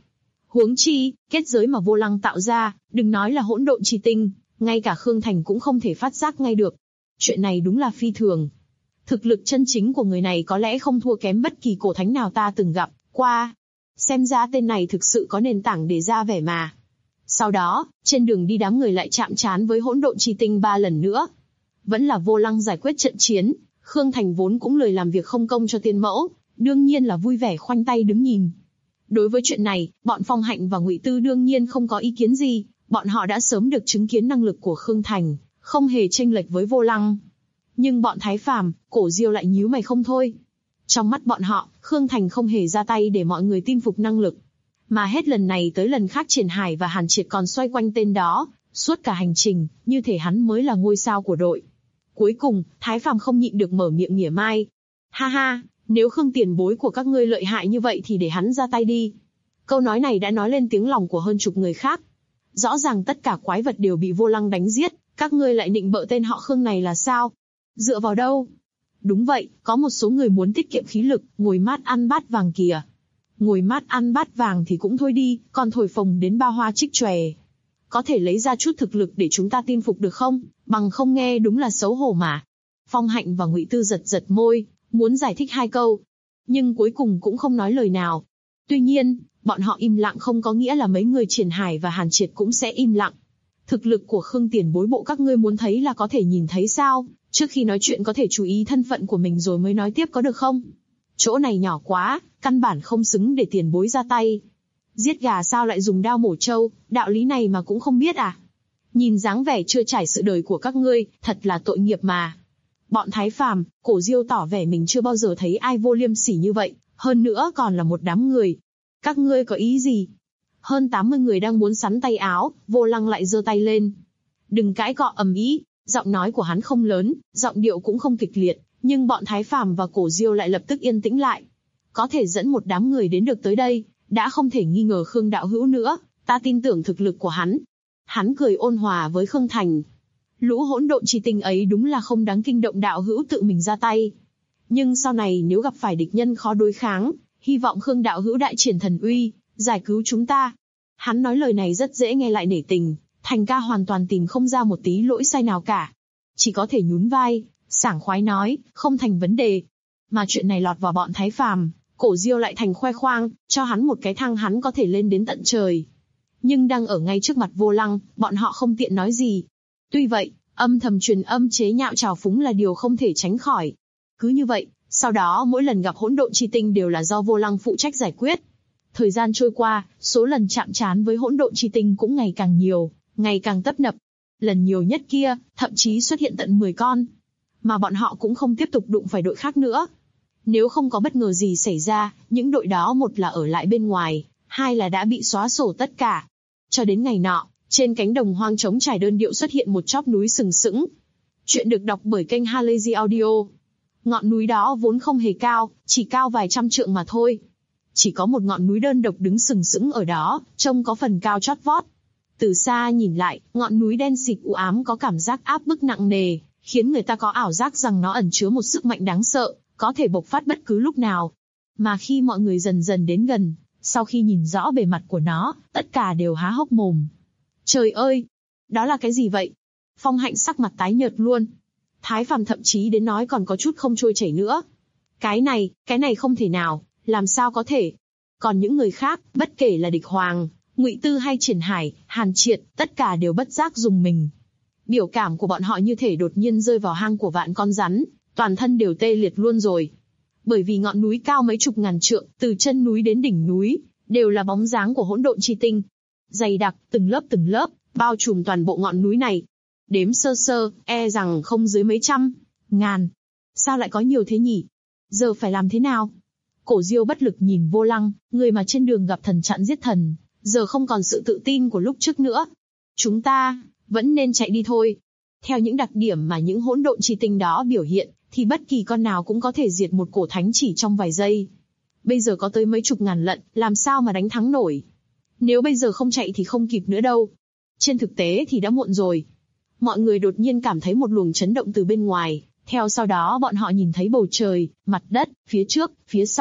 Huống chi, kết giới mà Vô Lăng tạo ra, đừng nói là hỗn độn chi tinh, ngay cả Khương Thành cũng không thể phát giác ngay được. Chuyện này đúng là phi thường. Thực lực chân chính của người này có lẽ không thua kém bất kỳ cổ thánh nào ta từng gặp qua. Xem ra tên này thực sự có nền tảng để ra vẻ mà. Sau đó, trên đường đi đám người lại chạm trán với hỗn độn chi tinh 3 lần nữa. Vẫn là Vô Lăng giải quyết trận chiến, Khương Thành vốn cũng lười làm việc không công cho tiên mẫu, đương nhiên là vui vẻ khoanh tay đứng nhìn. Đối với chuyện này, bọn Phong Hạnh và Ngụy Tư đương nhiên không có ý kiến gì, bọn họ đã sớm được chứng kiến năng lực của Khương Thành, không hề chênh lệch với Vô Lăng. Nhưng bọn Thái Phàm, Cổ Diêu lại nhíu mày không thôi. Trong mắt bọn họ, Khương Thành không hề ra tay để mọi người tin phục năng lực. Mà hết lần này tới lần khác Triển Hải và Hàn Triệt còn xoay quanh tên đó, suốt cả hành trình, như thể hắn mới là ngôi sao của đội. Cuối cùng, Thái Phàm không nhịn được mở miệng mỉa mai. Ha ha, nếu Khương tiền bối của các ngươi lợi hại như vậy thì để hắn ra tay đi. Câu nói này đã nói lên tiếng lòng của hơn chục người khác. Rõ ràng tất cả quái vật đều bị Vô Lăng đánh giết, các ngươi lại nịnh bợ tên họ Khương này là sao? Dựa vào đâu? Đúng vậy, có một số người muốn tiết kiệm khí lực, ngồi mát ăn bát vàng kìa. Ngồi mát ăn bát vàng thì cũng thôi đi, còn thổi phồng đến ba hoa trích chòe. Có thể lấy ra chút thực lực để chúng ta tin phục được không? Bằng không nghe đúng là xấu hổ mà. Phong Hạnh và Ngụy Tư giật giật môi, muốn giải thích 2 câu. Nhưng cuối cùng cũng không nói lời nào. Tuy nhiên, bọn họ im lặng không có nghĩa là mấy người Triển Hải và Hàn Triệt cũng sẽ im lặng. Thực lực của Khương tiền bối bộ các ngươi muốn thấy là có thể nhìn thấy sao? Trước khi nói chuyện có thể chú ý thân phận của mình rồi mới nói tiếp có được không? Chỗ này nhỏ quá, căn bản không xứng để tiền bối ra tay. Giết gà sao lại dùng đao mổ trâu, đạo lý này mà cũng không biết à? Nhìn dáng vẻ chưa trải sự đời của các ngươi, thật là tội nghiệp mà. Bọn Thái Phàm, Cổ Diêu tỏ vẻ mình chưa bao giờ thấy ai vô liêm sỉ như vậy, hơn nữa còn là một đám người. Các ngươi có ý gì? Hơn 80 người đang muốn sắn tay áo, Vô Lăng lại giơ tay lên. Đừng cãi cọ ầm ĩ, giọng nói của hắn không lớn, giọng điệu cũng không kịch liệt, nhưng bọn Thái Phàm và Cổ Diêu lại lập tức yên tĩnh lại. Có thể dẫn một đám người đến được tới đây, đã không thể nghi ngờ Khương đạo hữu nữa, ta tin tưởng thực lực của hắn. Hắn cười ôn hòa với Khương Thành. Lũ hỗn độn chi tinh ấy đúng là không đáng kinh động đạo hữu tự mình ra tay. Nhưng sau này nếu gặp phải địch nhân khó đối kháng, hy vọng Khương đạo hữu đại triển thần uy, giải cứu chúng ta. Hắn nói lời này rất dễ nghe lại nể tình, Thành ca hoàn toàn tìm không ra một tí lỗi sai nào cả. Chỉ có thể nhún vai, sảng khoái nói, không thành vấn đề. Mà chuyện này lọt vào bọn Thái Phàm, Cổ Diêu lại thành khoe khoang, cho hắn một cái thang hắn có thể lên đến tận trời. Nhưng đang ở ngay trước mặt Vô Lăng, bọn họ không tiện nói gì. Tuy vậy, âm thầm truyền âm chế nhạo trào phúng là điều không thể tránh khỏi. Cứ như vậy, sau đó mỗi lần gặp hỗn độn chi tinh đều là do Vô Lăng phụ trách giải quyết. Thời gian trôi qua, số lần chạm trán với hỗn độn chi tinh cũng ngày càng nhiều, ngày càng tấp nập. Lần nhiều nhất kia, thậm chí xuất hiện tận 10 con. Mà bọn họ cũng không tiếp tục đụng phải đội khác nữa. Nếu không có bất ngờ gì xảy ra, những đội đó một là ở lại bên ngoài, hai là đã bị xóa sổ tất cả. Cho đến ngày nọ, trên cánh đồng hoang trống trải đơn điệu xuất hiện một chóp núi sừng sững. Chuyện được đọc bởi kênh Halazy Audio. Ngọn núi đó vốn không hề cao, chỉ cao vài trăm trượng mà thôi. Chỉ có một ngọn núi đơn độc đứng sừng sững ở đó, trông có phần cao chót vót. Từ xa nhìn lại, ngọn núi đen xịt u ám có cảm giác áp bức nặng nề, khiến người ta có ảo giác rằng nó ẩn chứa một sức mạnh đáng sợ, có thể bộc phát bất cứ lúc nào. Mà khi mọi người dần dần đến gần, sau khi nhìn rõ bề mặt của nó, tất cả đều há hốc mồm. Trời ơi! Đó là cái gì vậy? Phong Hạnh sắc mặt tái nhợt luôn. Thái Phàm thậm chí đến nói còn có chút không trôi chảy nữa. Cái này không thể nào, làm sao có thể? Còn những người khác, bất kể là Địch Hoàng, Ngụy Tư hay Triển Hải, Hàn Triệt, tất cả đều bất giác rùng mình. Biểu cảm của bọn họ như thể đột nhiên rơi vào hang của vạn con rắn, toàn thân đều tê liệt luôn rồi. Bởi vì ngọn núi cao mấy chục ngàn trượng, từ chân núi đến đỉnh núi, đều là bóng dáng của hỗn độn chi tinh. Dày đặc, từng lớp, bao trùm toàn bộ ngọn núi này. Đếm sơ sơ, e rằng không dưới mấy trăm, ngàn. Sao lại có nhiều thế nhỉ? Giờ phải làm thế nào? Cổ Diêu bất lực nhìn Vô Lăng, người mà trên đường gặp thần chặn giết thần, giờ không còn sự tự tin của lúc trước nữa. Chúng ta, vẫn nên chạy đi thôi. Theo những đặc điểm mà những hỗn độn chi tinh đó biểu hiện, thì bất kỳ con nào cũng có thể diệt một cổ thánh chỉ trong vài giây. Bây giờ có tới mấy chục ngàn lận, làm sao mà đánh thắng nổi? Nếu bây giờ không chạy thì không kịp nữa đâu. Trên thực tế thì đã muộn rồi. Mọi người đột nhiên cảm thấy một luồng chấn động từ bên ngoài, theo sau đó bọn họ nhìn thấy bầu trời, mặt đất, phía trước, phía sau,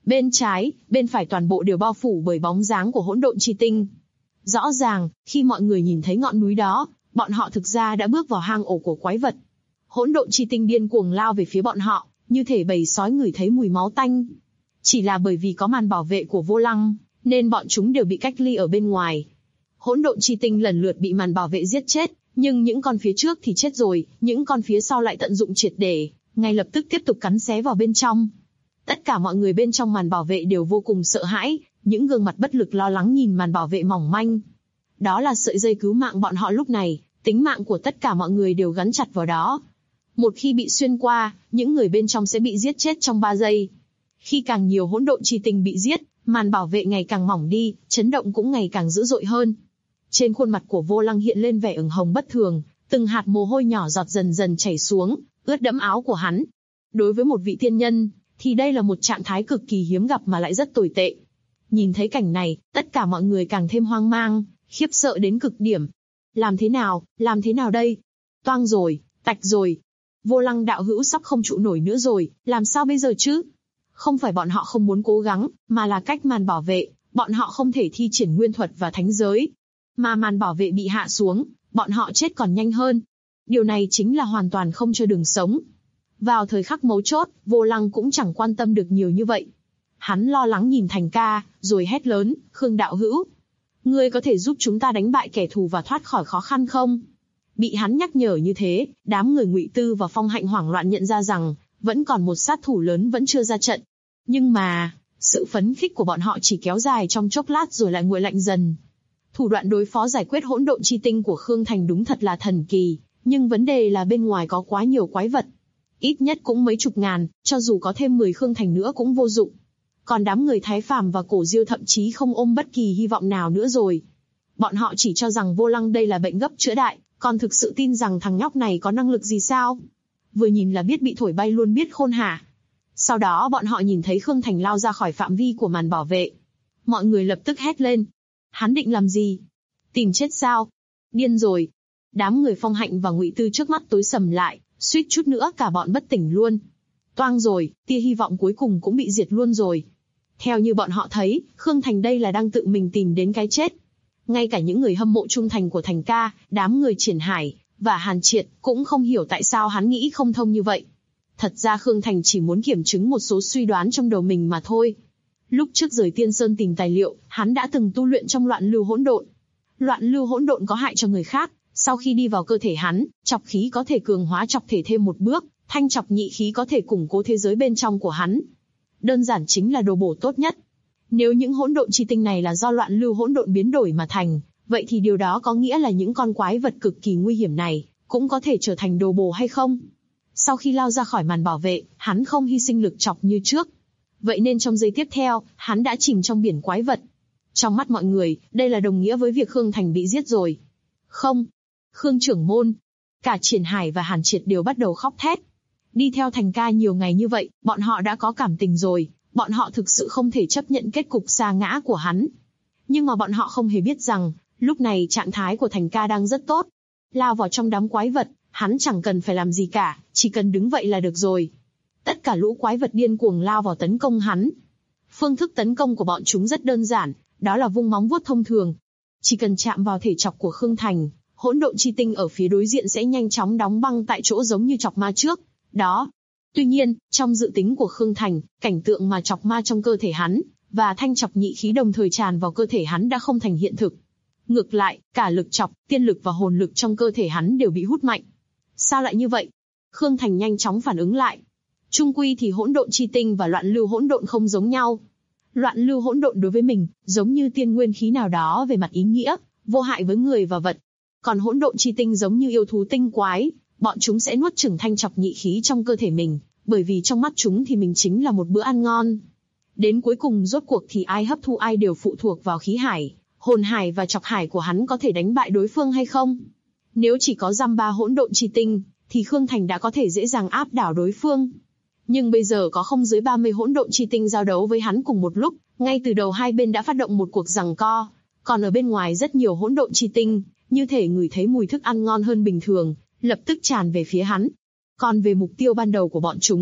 Bên trái, bên phải toàn bộ đều bao phủ bởi bóng dáng của hỗn độn chi tinh. Rõ ràng, khi mọi người nhìn thấy ngọn núi đó, bọn họ thực ra đã bước vào hang ổ của quái vật. Hỗn độn chi tinh điên cuồng lao về phía bọn họ, như thể bầy sói ngửi thấy mùi máu tanh. Chỉ là bởi vì có màn bảo vệ của Vô Lăng, nên bọn chúng đều bị cách ly ở bên ngoài. Hỗn độn chi tinh lần lượt bị màn bảo vệ giết chết, nhưng những con phía trước thì chết rồi, những con phía sau lại tận dụng triệt để, ngay lập tức tiếp tục cắn xé vào bên trong. Tất cả mọi người bên trong màn bảo vệ đều vô cùng sợ hãi, những gương mặt bất lực lo lắng nhìn màn bảo vệ mỏng manh. Đó là sợi dây cứu mạng bọn họ lúc này, tính mạng của tất cả mọi người đều gắn chặt vào đó. Một khi bị xuyên qua, những người bên trong sẽ bị giết chết trong 3 giây. Khi càng nhiều hỗn độn chi tinh bị giết, màn bảo vệ ngày càng mỏng đi, chấn động cũng ngày càng dữ dội hơn. Trên khuôn mặt của Vô Lăng hiện lên vẻ ửng hồng bất thường, từng hạt mồ hôi nhỏ giọt dần dần chảy xuống, ướt đẫm áo của hắn. Đối với một vị tiên nhân, thì đây là một trạng thái cực kỳ hiếm gặp mà lại rất tồi tệ. Nhìn thấy cảnh này, tất cả mọi người càng thêm hoang mang, khiếp sợ đến cực điểm. Làm thế nào đây? Toang rồi, tạch rồi. Vô Lăng đạo hữu sắp không trụ nổi nữa rồi, làm sao bây giờ chứ? Không phải bọn họ không muốn cố gắng, mà là cách màn bảo vệ, bọn họ không thể thi triển nguyên thuật và thánh giới. Mà màn bảo vệ bị hạ xuống, bọn họ chết còn nhanh hơn. Điều này chính là hoàn toàn không cho đường sống. Vào thời khắc mấu chốt, Vô Lăng cũng chẳng quan tâm được nhiều như vậy. Hắn lo lắng nhìn Thành Ca, rồi hét lớn, Khương đạo hữu, ngươi có thể giúp chúng ta đánh bại kẻ thù và thoát khỏi khó khăn không? Bị hắn nhắc nhở như thế, đám người Ngụy Tư và Phong Hạnh hoảng loạn nhận ra rằng, vẫn còn một sát thủ lớn vẫn chưa ra trận. Nhưng mà, sự phấn khích của bọn họ chỉ kéo dài trong chốc lát rồi lại nguội lạnh dần. Thủ đoạn đối phó giải quyết hỗn độn chi tinh của Khương Thành đúng thật là thần kỳ, nhưng vấn đề là bên ngoài có quá nhiều quái vật. Ít nhất cũng mấy chục ngàn, cho dù có thêm 10 Khương Thành nữa cũng vô dụng. Còn đám người Thái Phàm và Cổ Diêu thậm chí không ôm bất kỳ hy vọng nào nữa rồi. Bọn họ chỉ cho rằng Vô Lăng đây là bệnh gấp chữa đại, còn thực sự tin rằng thằng nhóc này có năng lực gì sao? Vừa nhìn là biết bị thổi bay luôn biết khôn hả? Sau đó bọn họ nhìn thấy Khương Thành lao ra khỏi phạm vi của màn bảo vệ. Mọi người lập tức hét lên. Hắn định làm gì? Tìm chết sao? Điên rồi. Đám người Phong Hạnh và Ngụy Tư trước mắt tối sầm lại, suýt chút nữa cả bọn bất tỉnh luôn. Toang rồi, tia hy vọng cuối cùng cũng bị diệt luôn rồi. Theo như bọn họ thấy, Khương Thành đây là đang tự mình tìm đến cái chết. Ngay cả những người hâm mộ trung thành của Thành Ca, đám người Triển Hải và Hàn Triệt cũng không hiểu tại sao hắn nghĩ không thông như vậy. Thật ra Khương Thành chỉ muốn kiểm chứng một số suy đoán trong đầu mình mà thôi. Lúc trước rời Tiên Sơn tìm tài liệu, hắn đã từng tu luyện trong loạn lưu hỗn độn. Loạn lưu hỗn độn có hại cho người khác, sau khi đi vào cơ thể hắn, chọc khí có thể cường hóa chọc thể thêm một bước, thanh chọc nhị khí có thể củng cố thế giới bên trong của hắn. Đơn giản chính là đồ bổ tốt nhất. Nếu những hỗn độn chi tinh này là do loạn lưu hỗn độn biến đổi mà thành, vậy thì điều đó có nghĩa là những con quái vật cực kỳ nguy hiểm này cũng có thể trở thành đồ bổ hay không? Sau khi lao ra khỏi màn bảo vệ, hắn không hy sinh lực chọc như trước. Vậy nên trong giây tiếp theo, hắn đã chìm trong biển quái vật. Trong mắt mọi người, đây là đồng nghĩa với việc Khương Thành bị giết rồi. Không. Khương trưởng môn. Cả Triển Hải và Hàn Triệt đều bắt đầu khóc thét. Đi theo Thành Ca nhiều ngày như vậy, bọn họ đã có cảm tình rồi. Bọn họ thực sự không thể chấp nhận kết cục sa ngã của hắn. Nhưng mà bọn họ không hề biết rằng, lúc này trạng thái của Thành Ca đang rất tốt. Lao vào trong đám quái vật, hắn chẳng cần phải làm gì cả, chỉ cần đứng vậy là được rồi. Tất cả lũ quái vật điên cuồng lao vào tấn công hắn. Phương thức tấn công của bọn chúng rất đơn giản, đó là vung móng vuốt thông thường. Chỉ cần chạm vào thể chọc của Khương Thành, hỗn độn chi tinh ở phía đối diện sẽ nhanh chóng đóng băng tại chỗ giống như chọc ma trước. Đó. Tuy nhiên, trong dự tính của Khương Thành, cảnh tượng mà chọc ma trong cơ thể hắn, và thanh chọc nhị khí đồng thời tràn vào cơ thể hắn đã không thành hiện thực. Ngược lại, cả lực chọc, tiên lực và hồn lực trong cơ thể hắn đều bị hút mạnh. Sao lại như vậy? Khương Thành nhanh chóng phản ứng lại. Chung quy thì hỗn độn chi tinh và loạn lưu hỗn độn không giống nhau. Loạn lưu hỗn độn đối với mình, giống như tiên nguyên khí nào đó về mặt ý nghĩa, vô hại với người và vật. Còn hỗn độn chi tinh giống như yêu thú tinh quái, bọn chúng sẽ nuốt chửng thanh chọc nhị khí trong cơ thể mình, bởi vì trong mắt chúng thì mình chính là một bữa ăn ngon. Đến cuối cùng rốt cuộc thì ai hấp thu ai đều phụ thuộc vào khí hải, hồn hải và chọc hải của hắn có thể đánh bại đối phương hay không. Nếu chỉ có dăm ba hỗn độn chi tinh, thì Khương Thành đã có thể dễ dàng áp đảo đối phương. Nhưng bây giờ có không dưới 30 hỗn độn chi tinh giao đấu với hắn cùng một lúc, ngay từ đầu hai bên đã phát động một cuộc giằng co, còn ở bên ngoài rất nhiều hỗn độn chi tinh, như thể ngửi thấy mùi thức ăn ngon hơn bình thường, lập tức tràn về phía hắn. Còn về mục tiêu ban đầu của bọn chúng,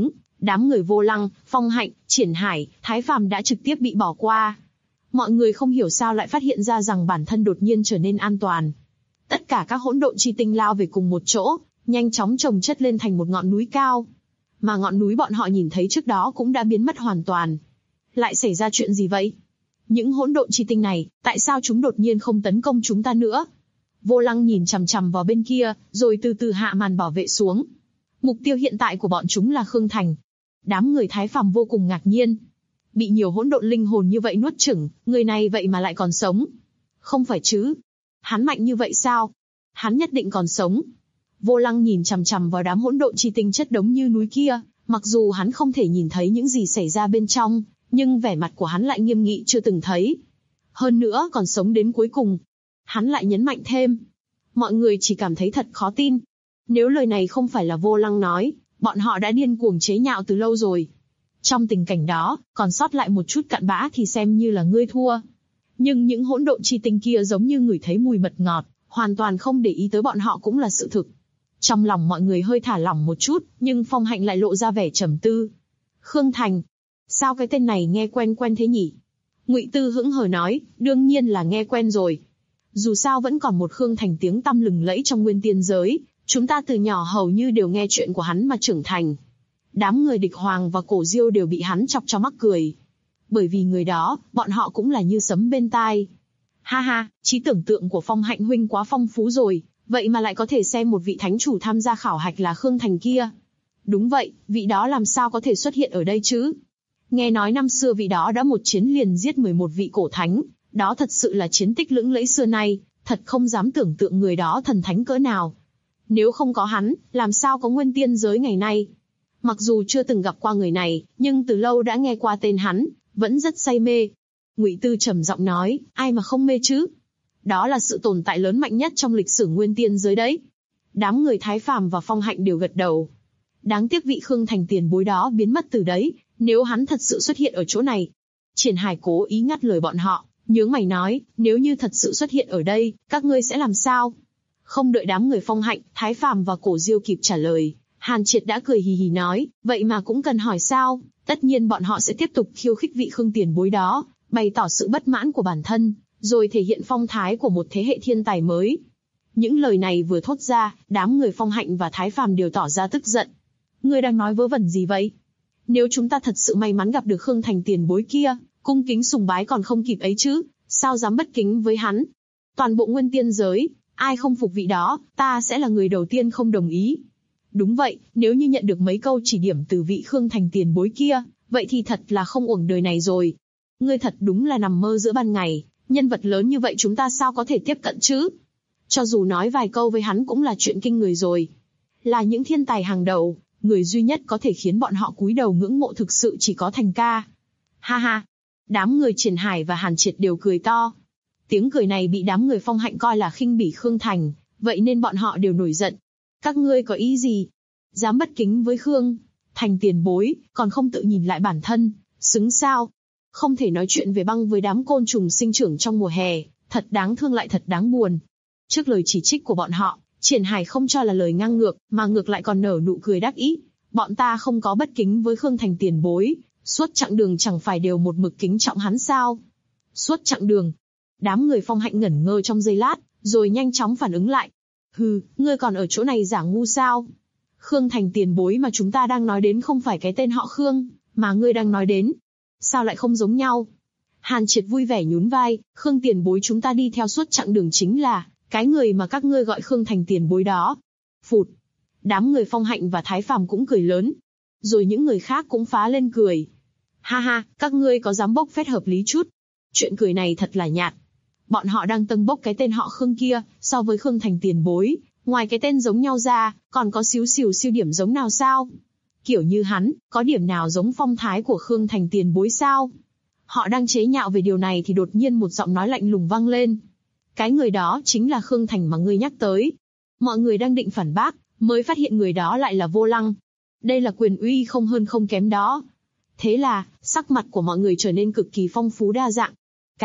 Đám người Vô Lăng, Phong Hạnh, Triển Hải, Thái Phàm đã trực tiếp bị bỏ qua. Mọi người không hiểu sao lại phát hiện ra rằng bản thân đột nhiên trở nên an toàn. Tất cả các hỗn độn chi tinh lao về cùng một chỗ, nhanh chóng chồng chất lên thành một ngọn núi cao. Mà ngọn núi bọn họ nhìn thấy trước đó cũng đã biến mất hoàn toàn. Lại xảy ra chuyện gì vậy? Những hỗn độn chi tinh này, tại sao chúng đột nhiên không tấn công chúng ta nữa? Vô Lăng nhìn chằm chằm vào bên kia, rồi từ từ hạ màn bảo vệ xuống. Mục tiêu hiện tại của bọn chúng là Khương Thành. Đám người Thái Phàm vô cùng ngạc nhiên. Bị nhiều hỗn độn linh hồn như vậy nuốt chửng, người này vậy mà lại còn sống. Không phải chứ? Hắn mạnh như vậy sao? Hắn nhất định còn sống. Vô Lăng nhìn chằm chằm vào đám hỗn độn chi tinh chất đống như núi kia, mặc dù hắn không thể nhìn thấy những gì xảy ra bên trong, nhưng vẻ mặt của hắn lại nghiêm nghị chưa từng thấy. Hơn nữa còn sống đến cuối cùng. Hắn lại nhấn mạnh thêm. Mọi người chỉ cảm thấy thật khó tin. Nếu lời này không phải là Vô Lăng nói, bọn họ đã điên cuồng chế nhạo từ lâu rồi. Trong tình cảnh đó, còn sót lại một chút cặn bã thì xem như là ngươi thua. Nhưng những hỗn độn chi tinh kia giống như ngửi thấy mùi mật ngọt, hoàn toàn không để ý tới bọn họ cũng là sự thực. Trong lòng mọi người hơi thả lỏng một chút, nhưng Phong Hạnh lại lộ ra vẻ trầm tư. Khương Thành. Sao cái tên này nghe quen quen thế nhỉ? Ngụy Tư hững hờ nói, đương nhiên là nghe quen rồi. Dù sao vẫn còn một Khương Thành tiếng tăm lừng lẫy trong nguyên tiên giới, chúng ta từ nhỏ hầu như đều nghe chuyện của hắn mà trưởng thành. Đám người Địch Hoàng và Cổ Diêu đều bị hắn chọc cho mắc cười. Bởi vì người đó, bọn họ cũng là như sấm bên tai. Ha ha, trí tưởng tượng của Phong Hạnh huynh quá phong phú rồi, vậy mà lại có thể xem một vị thánh chủ tham gia khảo hạch là Khương Thành kia. Đúng vậy, vị đó làm sao có thể xuất hiện ở đây chứ? Nghe nói năm xưa vị đó đã một chiến liền giết 11 vị cổ thánh, đó thật sự là chiến tích lững lẫy xưa nay, thật không dám tưởng tượng người đó thần thánh cỡ nào. Nếu không có hắn, làm sao có nguyên tiên giới ngày nay? Mặc dù chưa từng gặp qua người này, nhưng từ lâu đã nghe qua tên hắn, vẫn rất say mê. Ngụy Tư trầm giọng nói, ai mà không mê chứ? Đó là sự tồn tại lớn mạnh nhất trong lịch sử nguyên tiên giới đấy. Đám người Thái Phàm và Phong Hạnh đều gật đầu. Đáng tiếc vị Khương Thành tiền bối đó biến mất từ đấy, nếu hắn thật sự xuất hiện ở chỗ này. Triển Hải cố ý ngắt lời bọn họ, nhướng mày nói, nếu như thật sự xuất hiện ở đây, các ngươi sẽ làm sao? Không đợi đám người Phong Hạnh, Thái Phàm và Cổ Diêu kịp trả lời, Hàn Triệt đã cười hì hì nói, vậy mà cũng cần hỏi sao? Tất nhiên bọn họ sẽ tiếp tục khiêu khích vị Khương tiền bối đó, bày tỏ sự bất mãn của bản thân, rồi thể hiện phong thái của một thế hệ thiên tài mới. Những lời này vừa thốt ra, đám người Phong Hạnh và Thái Phàm đều tỏ ra tức giận. Ngươi đang nói vớ vẩn gì vậy? Nếu chúng ta thật sự may mắn gặp được Khương Thành tiền bối kia, cung kính sùng bái còn không kịp ấy chứ, sao dám bất kính với hắn? Toàn bộ nguyên tiên giới, ai không phục vị đó, ta sẽ là người đầu tiên không đồng ý. Đúng vậy, nếu như nhận được mấy câu chỉ điểm từ vị Khương Thành tiền bối kia, vậy thì thật là không uổng đời này rồi. Ngươi thật đúng là nằm mơ giữa ban ngày, nhân vật lớn như vậy chúng ta sao có thể tiếp cận chứ? Cho dù nói vài câu với hắn cũng là chuyện kinh người rồi. Là những thiên tài hàng đầu, người duy nhất có thể khiến bọn họ cúi đầu ngưỡng mộ thực sự chỉ có Thành ca. Ha ha, đám người Triển Hải và Hàn Triệt đều cười to. Tiếng cười này bị đám người Phong Hạnh coi là khinh bỉ Khương Thành, vậy nên bọn họ đều nổi giận. Các ngươi có ý gì? Dám bất kính với Khương Thành tiền bối, còn không tự nhìn lại bản thân, xứng sao? Không thể nói chuyện về băng với đám côn trùng sinh trưởng trong mùa hè, thật đáng thương lại thật đáng buồn. Trước lời chỉ trích của bọn họ, Triển Hải không cho là lời ngang ngược, mà ngược lại còn nở nụ cười đắc ý. Bọn ta không có bất kính với Khương Thành tiền bối, suốt chặng đường chẳng phải đều một mực kính trọng hắn sao? Suốt chặng đường. Đám người Phong Hạnh ngẩn ngơ trong giây lát, rồi nhanh chóng phản ứng lại. Hừ, ngươi còn ở chỗ này giả ngu sao? Khương Thành tiền bối mà chúng ta đang nói đến không phải cái tên họ Khương, mà ngươi đang nói đến. Sao lại không giống nhau? Hàn Triệt vui vẻ nhún vai, Khương tiền bối chúng ta đi theo suốt chặng đường chính là cái người mà các ngươi gọi Khương Thành tiền bối đó. Phụt. Đám người Phong Hạnh và Thái Phàm cũng cười lớn. Rồi những người khác cũng phá lên cười. Ha ha, các ngươi có dám bốc phét hợp lý chút? Chuyện cười này thật là nhạt. Bọn họ đang tâng bốc cái tên họ Khương kia, so với Khương Thành tiền bối, ngoài cái tên giống nhau ra, còn có xíu siêu điểm giống nào sao? Kiểu như hắn, có điểm nào giống phong thái của Khương Thành tiền bối sao? Họ đang chế nhạo về điều này thì đột nhiên một giọng nói lạnh lùng vang lên. Cái người đó chính là Khương Thành mà ngươi nhắc tới. Mọi người đang định phản bác, mới phát hiện người đó lại là Vô Lăng. Đây là quyền uy không hơn không kém đó. Thế là, sắc mặt của mọi người trở nên cực kỳ phong phú đa dạng.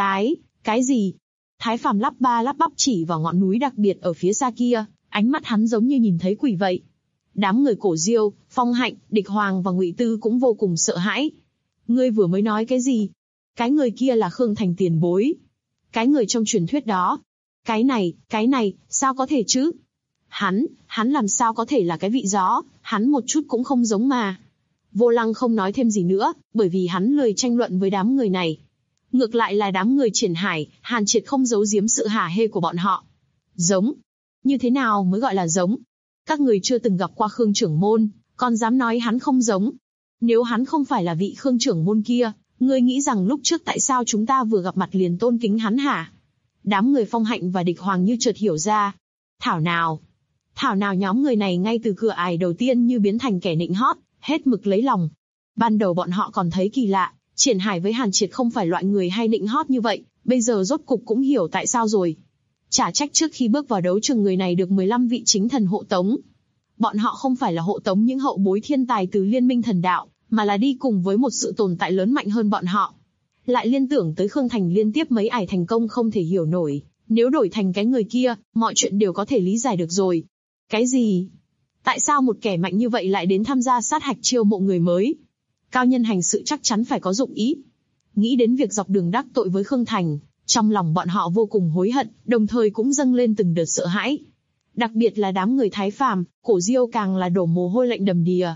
Cái gì? Thái Phàm lắp ba lắp bắp chỉ vào ngọn núi đặc biệt ở phía xa kia, ánh mắt hắn giống như nhìn thấy quỷ vậy. Đám người Cổ Diêu, Phong Hạnh, Địch Hoàng và Ngụy Tư cũng vô cùng sợ hãi. Ngươi vừa mới nói cái gì? Cái người kia là Khương Thành tiền bối. Cái người trong truyền thuyết đó. Cái này, sao có thể chứ? Hắn làm sao có thể là cái vị gió, hắn một chút cũng không giống mà. Vô Lăng không nói thêm gì nữa, bởi vì hắn lười tranh luận với đám người này. Ngược lại là đám người Triển Hải, Hàn Triệt không giấu giếm sự hả hê của bọn họ. Giống? Như thế nào mới gọi là giống? Các người chưa từng gặp qua Khương trưởng môn, còn dám nói hắn không giống. Nếu hắn không phải là vị Khương trưởng môn kia, ngươi nghĩ rằng lúc trước tại sao chúng ta vừa gặp mặt liền tôn kính hắn hả? Đám người Phong Hạnh và Địch Hoàng như chợt hiểu ra. Thảo nào nhóm người này ngay từ cửa ải đầu tiên như biến thành kẻ nịnh hót, hết mực lấy lòng. Ban đầu bọn họ còn thấy kỳ lạ, Triển Hải với Hàn Triệt không phải loại người hay nịnh hót như vậy, bây giờ rốt cục cũng hiểu tại sao rồi. Chả trách trước khi bước vào đấu trường người này được 15 vị chính thần hộ tống. Bọn họ không phải là hộ tống những hậu bối thiên tài từ Liên minh thần đạo, mà là đi cùng với một sự tồn tại lớn mạnh hơn bọn họ. Lại liên tưởng tới Khương Thành liên tiếp mấy ải thành công không thể hiểu nổi, nếu đổi thành cái người kia, mọi chuyện đều có thể lý giải được rồi. Cái gì? Tại sao một kẻ mạnh như vậy lại đến tham gia sát hạch chiêu mộ người mới? Cao nhân hành sự chắc chắn phải có dụng ý. Nghĩ đến việc dọc đường đắc tội với Khương Thành, trong lòng bọn họ vô cùng hối hận, đồng thời cũng dâng lên từng đợt sợ hãi. Đặc biệt là đám người Thái Phàm, Cổ Diêu càng là đổ mồ hôi lạnh đầm đìa.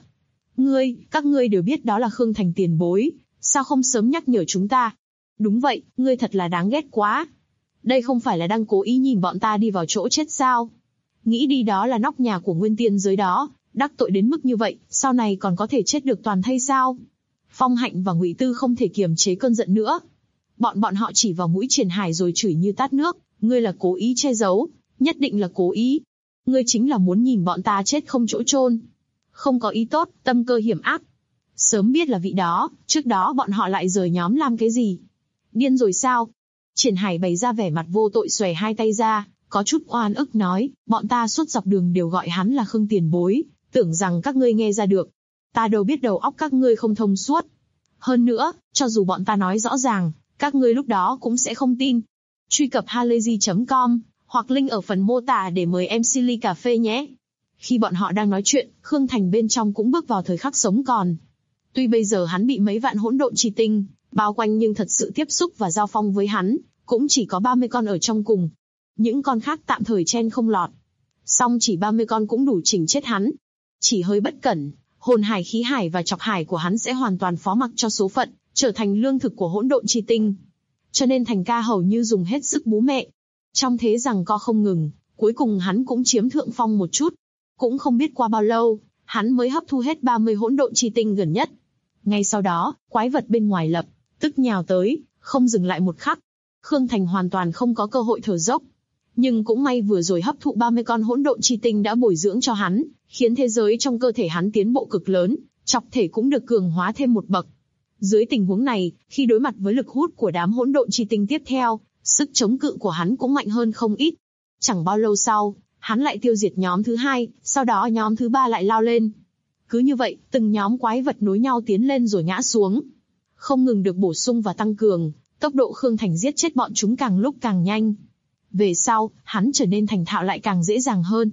Các ngươi đều biết đó là Khương Thành tiền bối, sao không sớm nhắc nhở chúng ta? Đúng vậy, ngươi thật là đáng ghét quá. Đây không phải là đang cố ý nhìn bọn ta đi vào chỗ chết sao? Nghĩ đi đó là nóc nhà của nguyên tiên giới đó, đắc tội đến mức như vậy, sau này còn có thể chết được toàn thây sao? Phong Hạnh và Ngụy Tư không thể kiềm chế cơn giận nữa. Bọn họ chỉ vào mũi Triển Hải rồi chửi như tát nước, ngươi là cố ý che giấu, nhất định là cố ý. Ngươi chính là muốn nhìn bọn ta chết không chỗ chôn. Không có ý tốt, tâm cơ hiểm ác. Sớm biết là vị đó, trước đó bọn họ lại rời nhóm làm cái gì? Điên rồi sao? Triển Hải bày ra vẻ mặt vô tội xòe hai tay ra, có chút oan ức nói, bọn ta suốt dọc đường đều gọi hắn là Khương tiền bối, tưởng rằng các ngươi nghe ra được. Ta đâu biết đầu óc các ngươi không thông suốt. Hơn nữa, cho dù bọn ta nói rõ ràng, các ngươi lúc đó cũng sẽ không tin. Truy cập halayzi.com, hoặc link ở phần mô tả để mời em Silly cà phê nhé. Khi bọn họ đang nói chuyện, Khương Thành bên trong cũng bước vào thời khắc sống còn. Tuy bây giờ hắn bị mấy vạn hỗn độn chi tinh bao quanh nhưng thật sự tiếp xúc và giao phong với hắn, cũng chỉ có 30 con ở trong cùng. Những con khác tạm thời chen không lọt. Song chỉ 30 con cũng đủ chỉnh chết hắn. Chỉ hơi bất cẩn, hồn hải, khí hải và chọc hải của hắn sẽ hoàn toàn phó mặc cho số phận, trở thành lương thực của hỗn độn chi tinh. Cho nên Thành ca hầu như dùng hết sức bú mẹ. Trong thế giằng co không ngừng, cuối cùng hắn cũng chiếm thượng phong một chút. Cũng không biết qua bao lâu, hắn mới hấp thu hết 30 hỗn độn chi tinh gần nhất. Ngay sau đó, quái vật bên ngoài lập tức nhào tới, không dừng lại một khắc. Khương Thành hoàn toàn không có cơ hội thở dốc. Nhưng cũng may vừa rồi hấp thụ 30 con hỗn độn chi tinh đã bồi dưỡng cho hắn, khiến thế giới trong cơ thể hắn tiến bộ cực lớn, chọc thể cũng được cường hóa thêm một bậc. Dưới tình huống này, khi đối mặt với lực hút của đám hỗn độn chi tinh tiếp theo, sức chống cự của hắn cũng mạnh hơn không ít. Chẳng bao lâu sau, hắn lại tiêu diệt nhóm thứ 2, sau đó nhóm thứ 3 lại lao lên. Cứ như vậy, từng nhóm quái vật nối nhau tiến lên rồi ngã xuống. Không ngừng được bổ sung và tăng cường, tốc độ Khương Thành giết chết bọn chúng càng lúc càng nhanh. Về sau, hắn trở nên thành thạo lại càng dễ dàng hơn.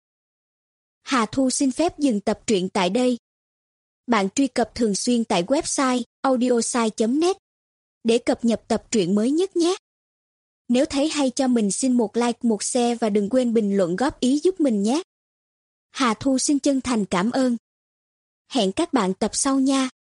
Hà Thu xin phép dừng tập truyện tại đây. Bạn truy cập thường xuyên tại website audiosai.net để cập nhật tập truyện mới nhất nhé. Nếu thấy hay cho mình xin một like, một share và đừng quên bình luận góp ý giúp mình nhé. Hà Thu xin chân thành cảm ơn. Hẹn các bạn tập sau nha.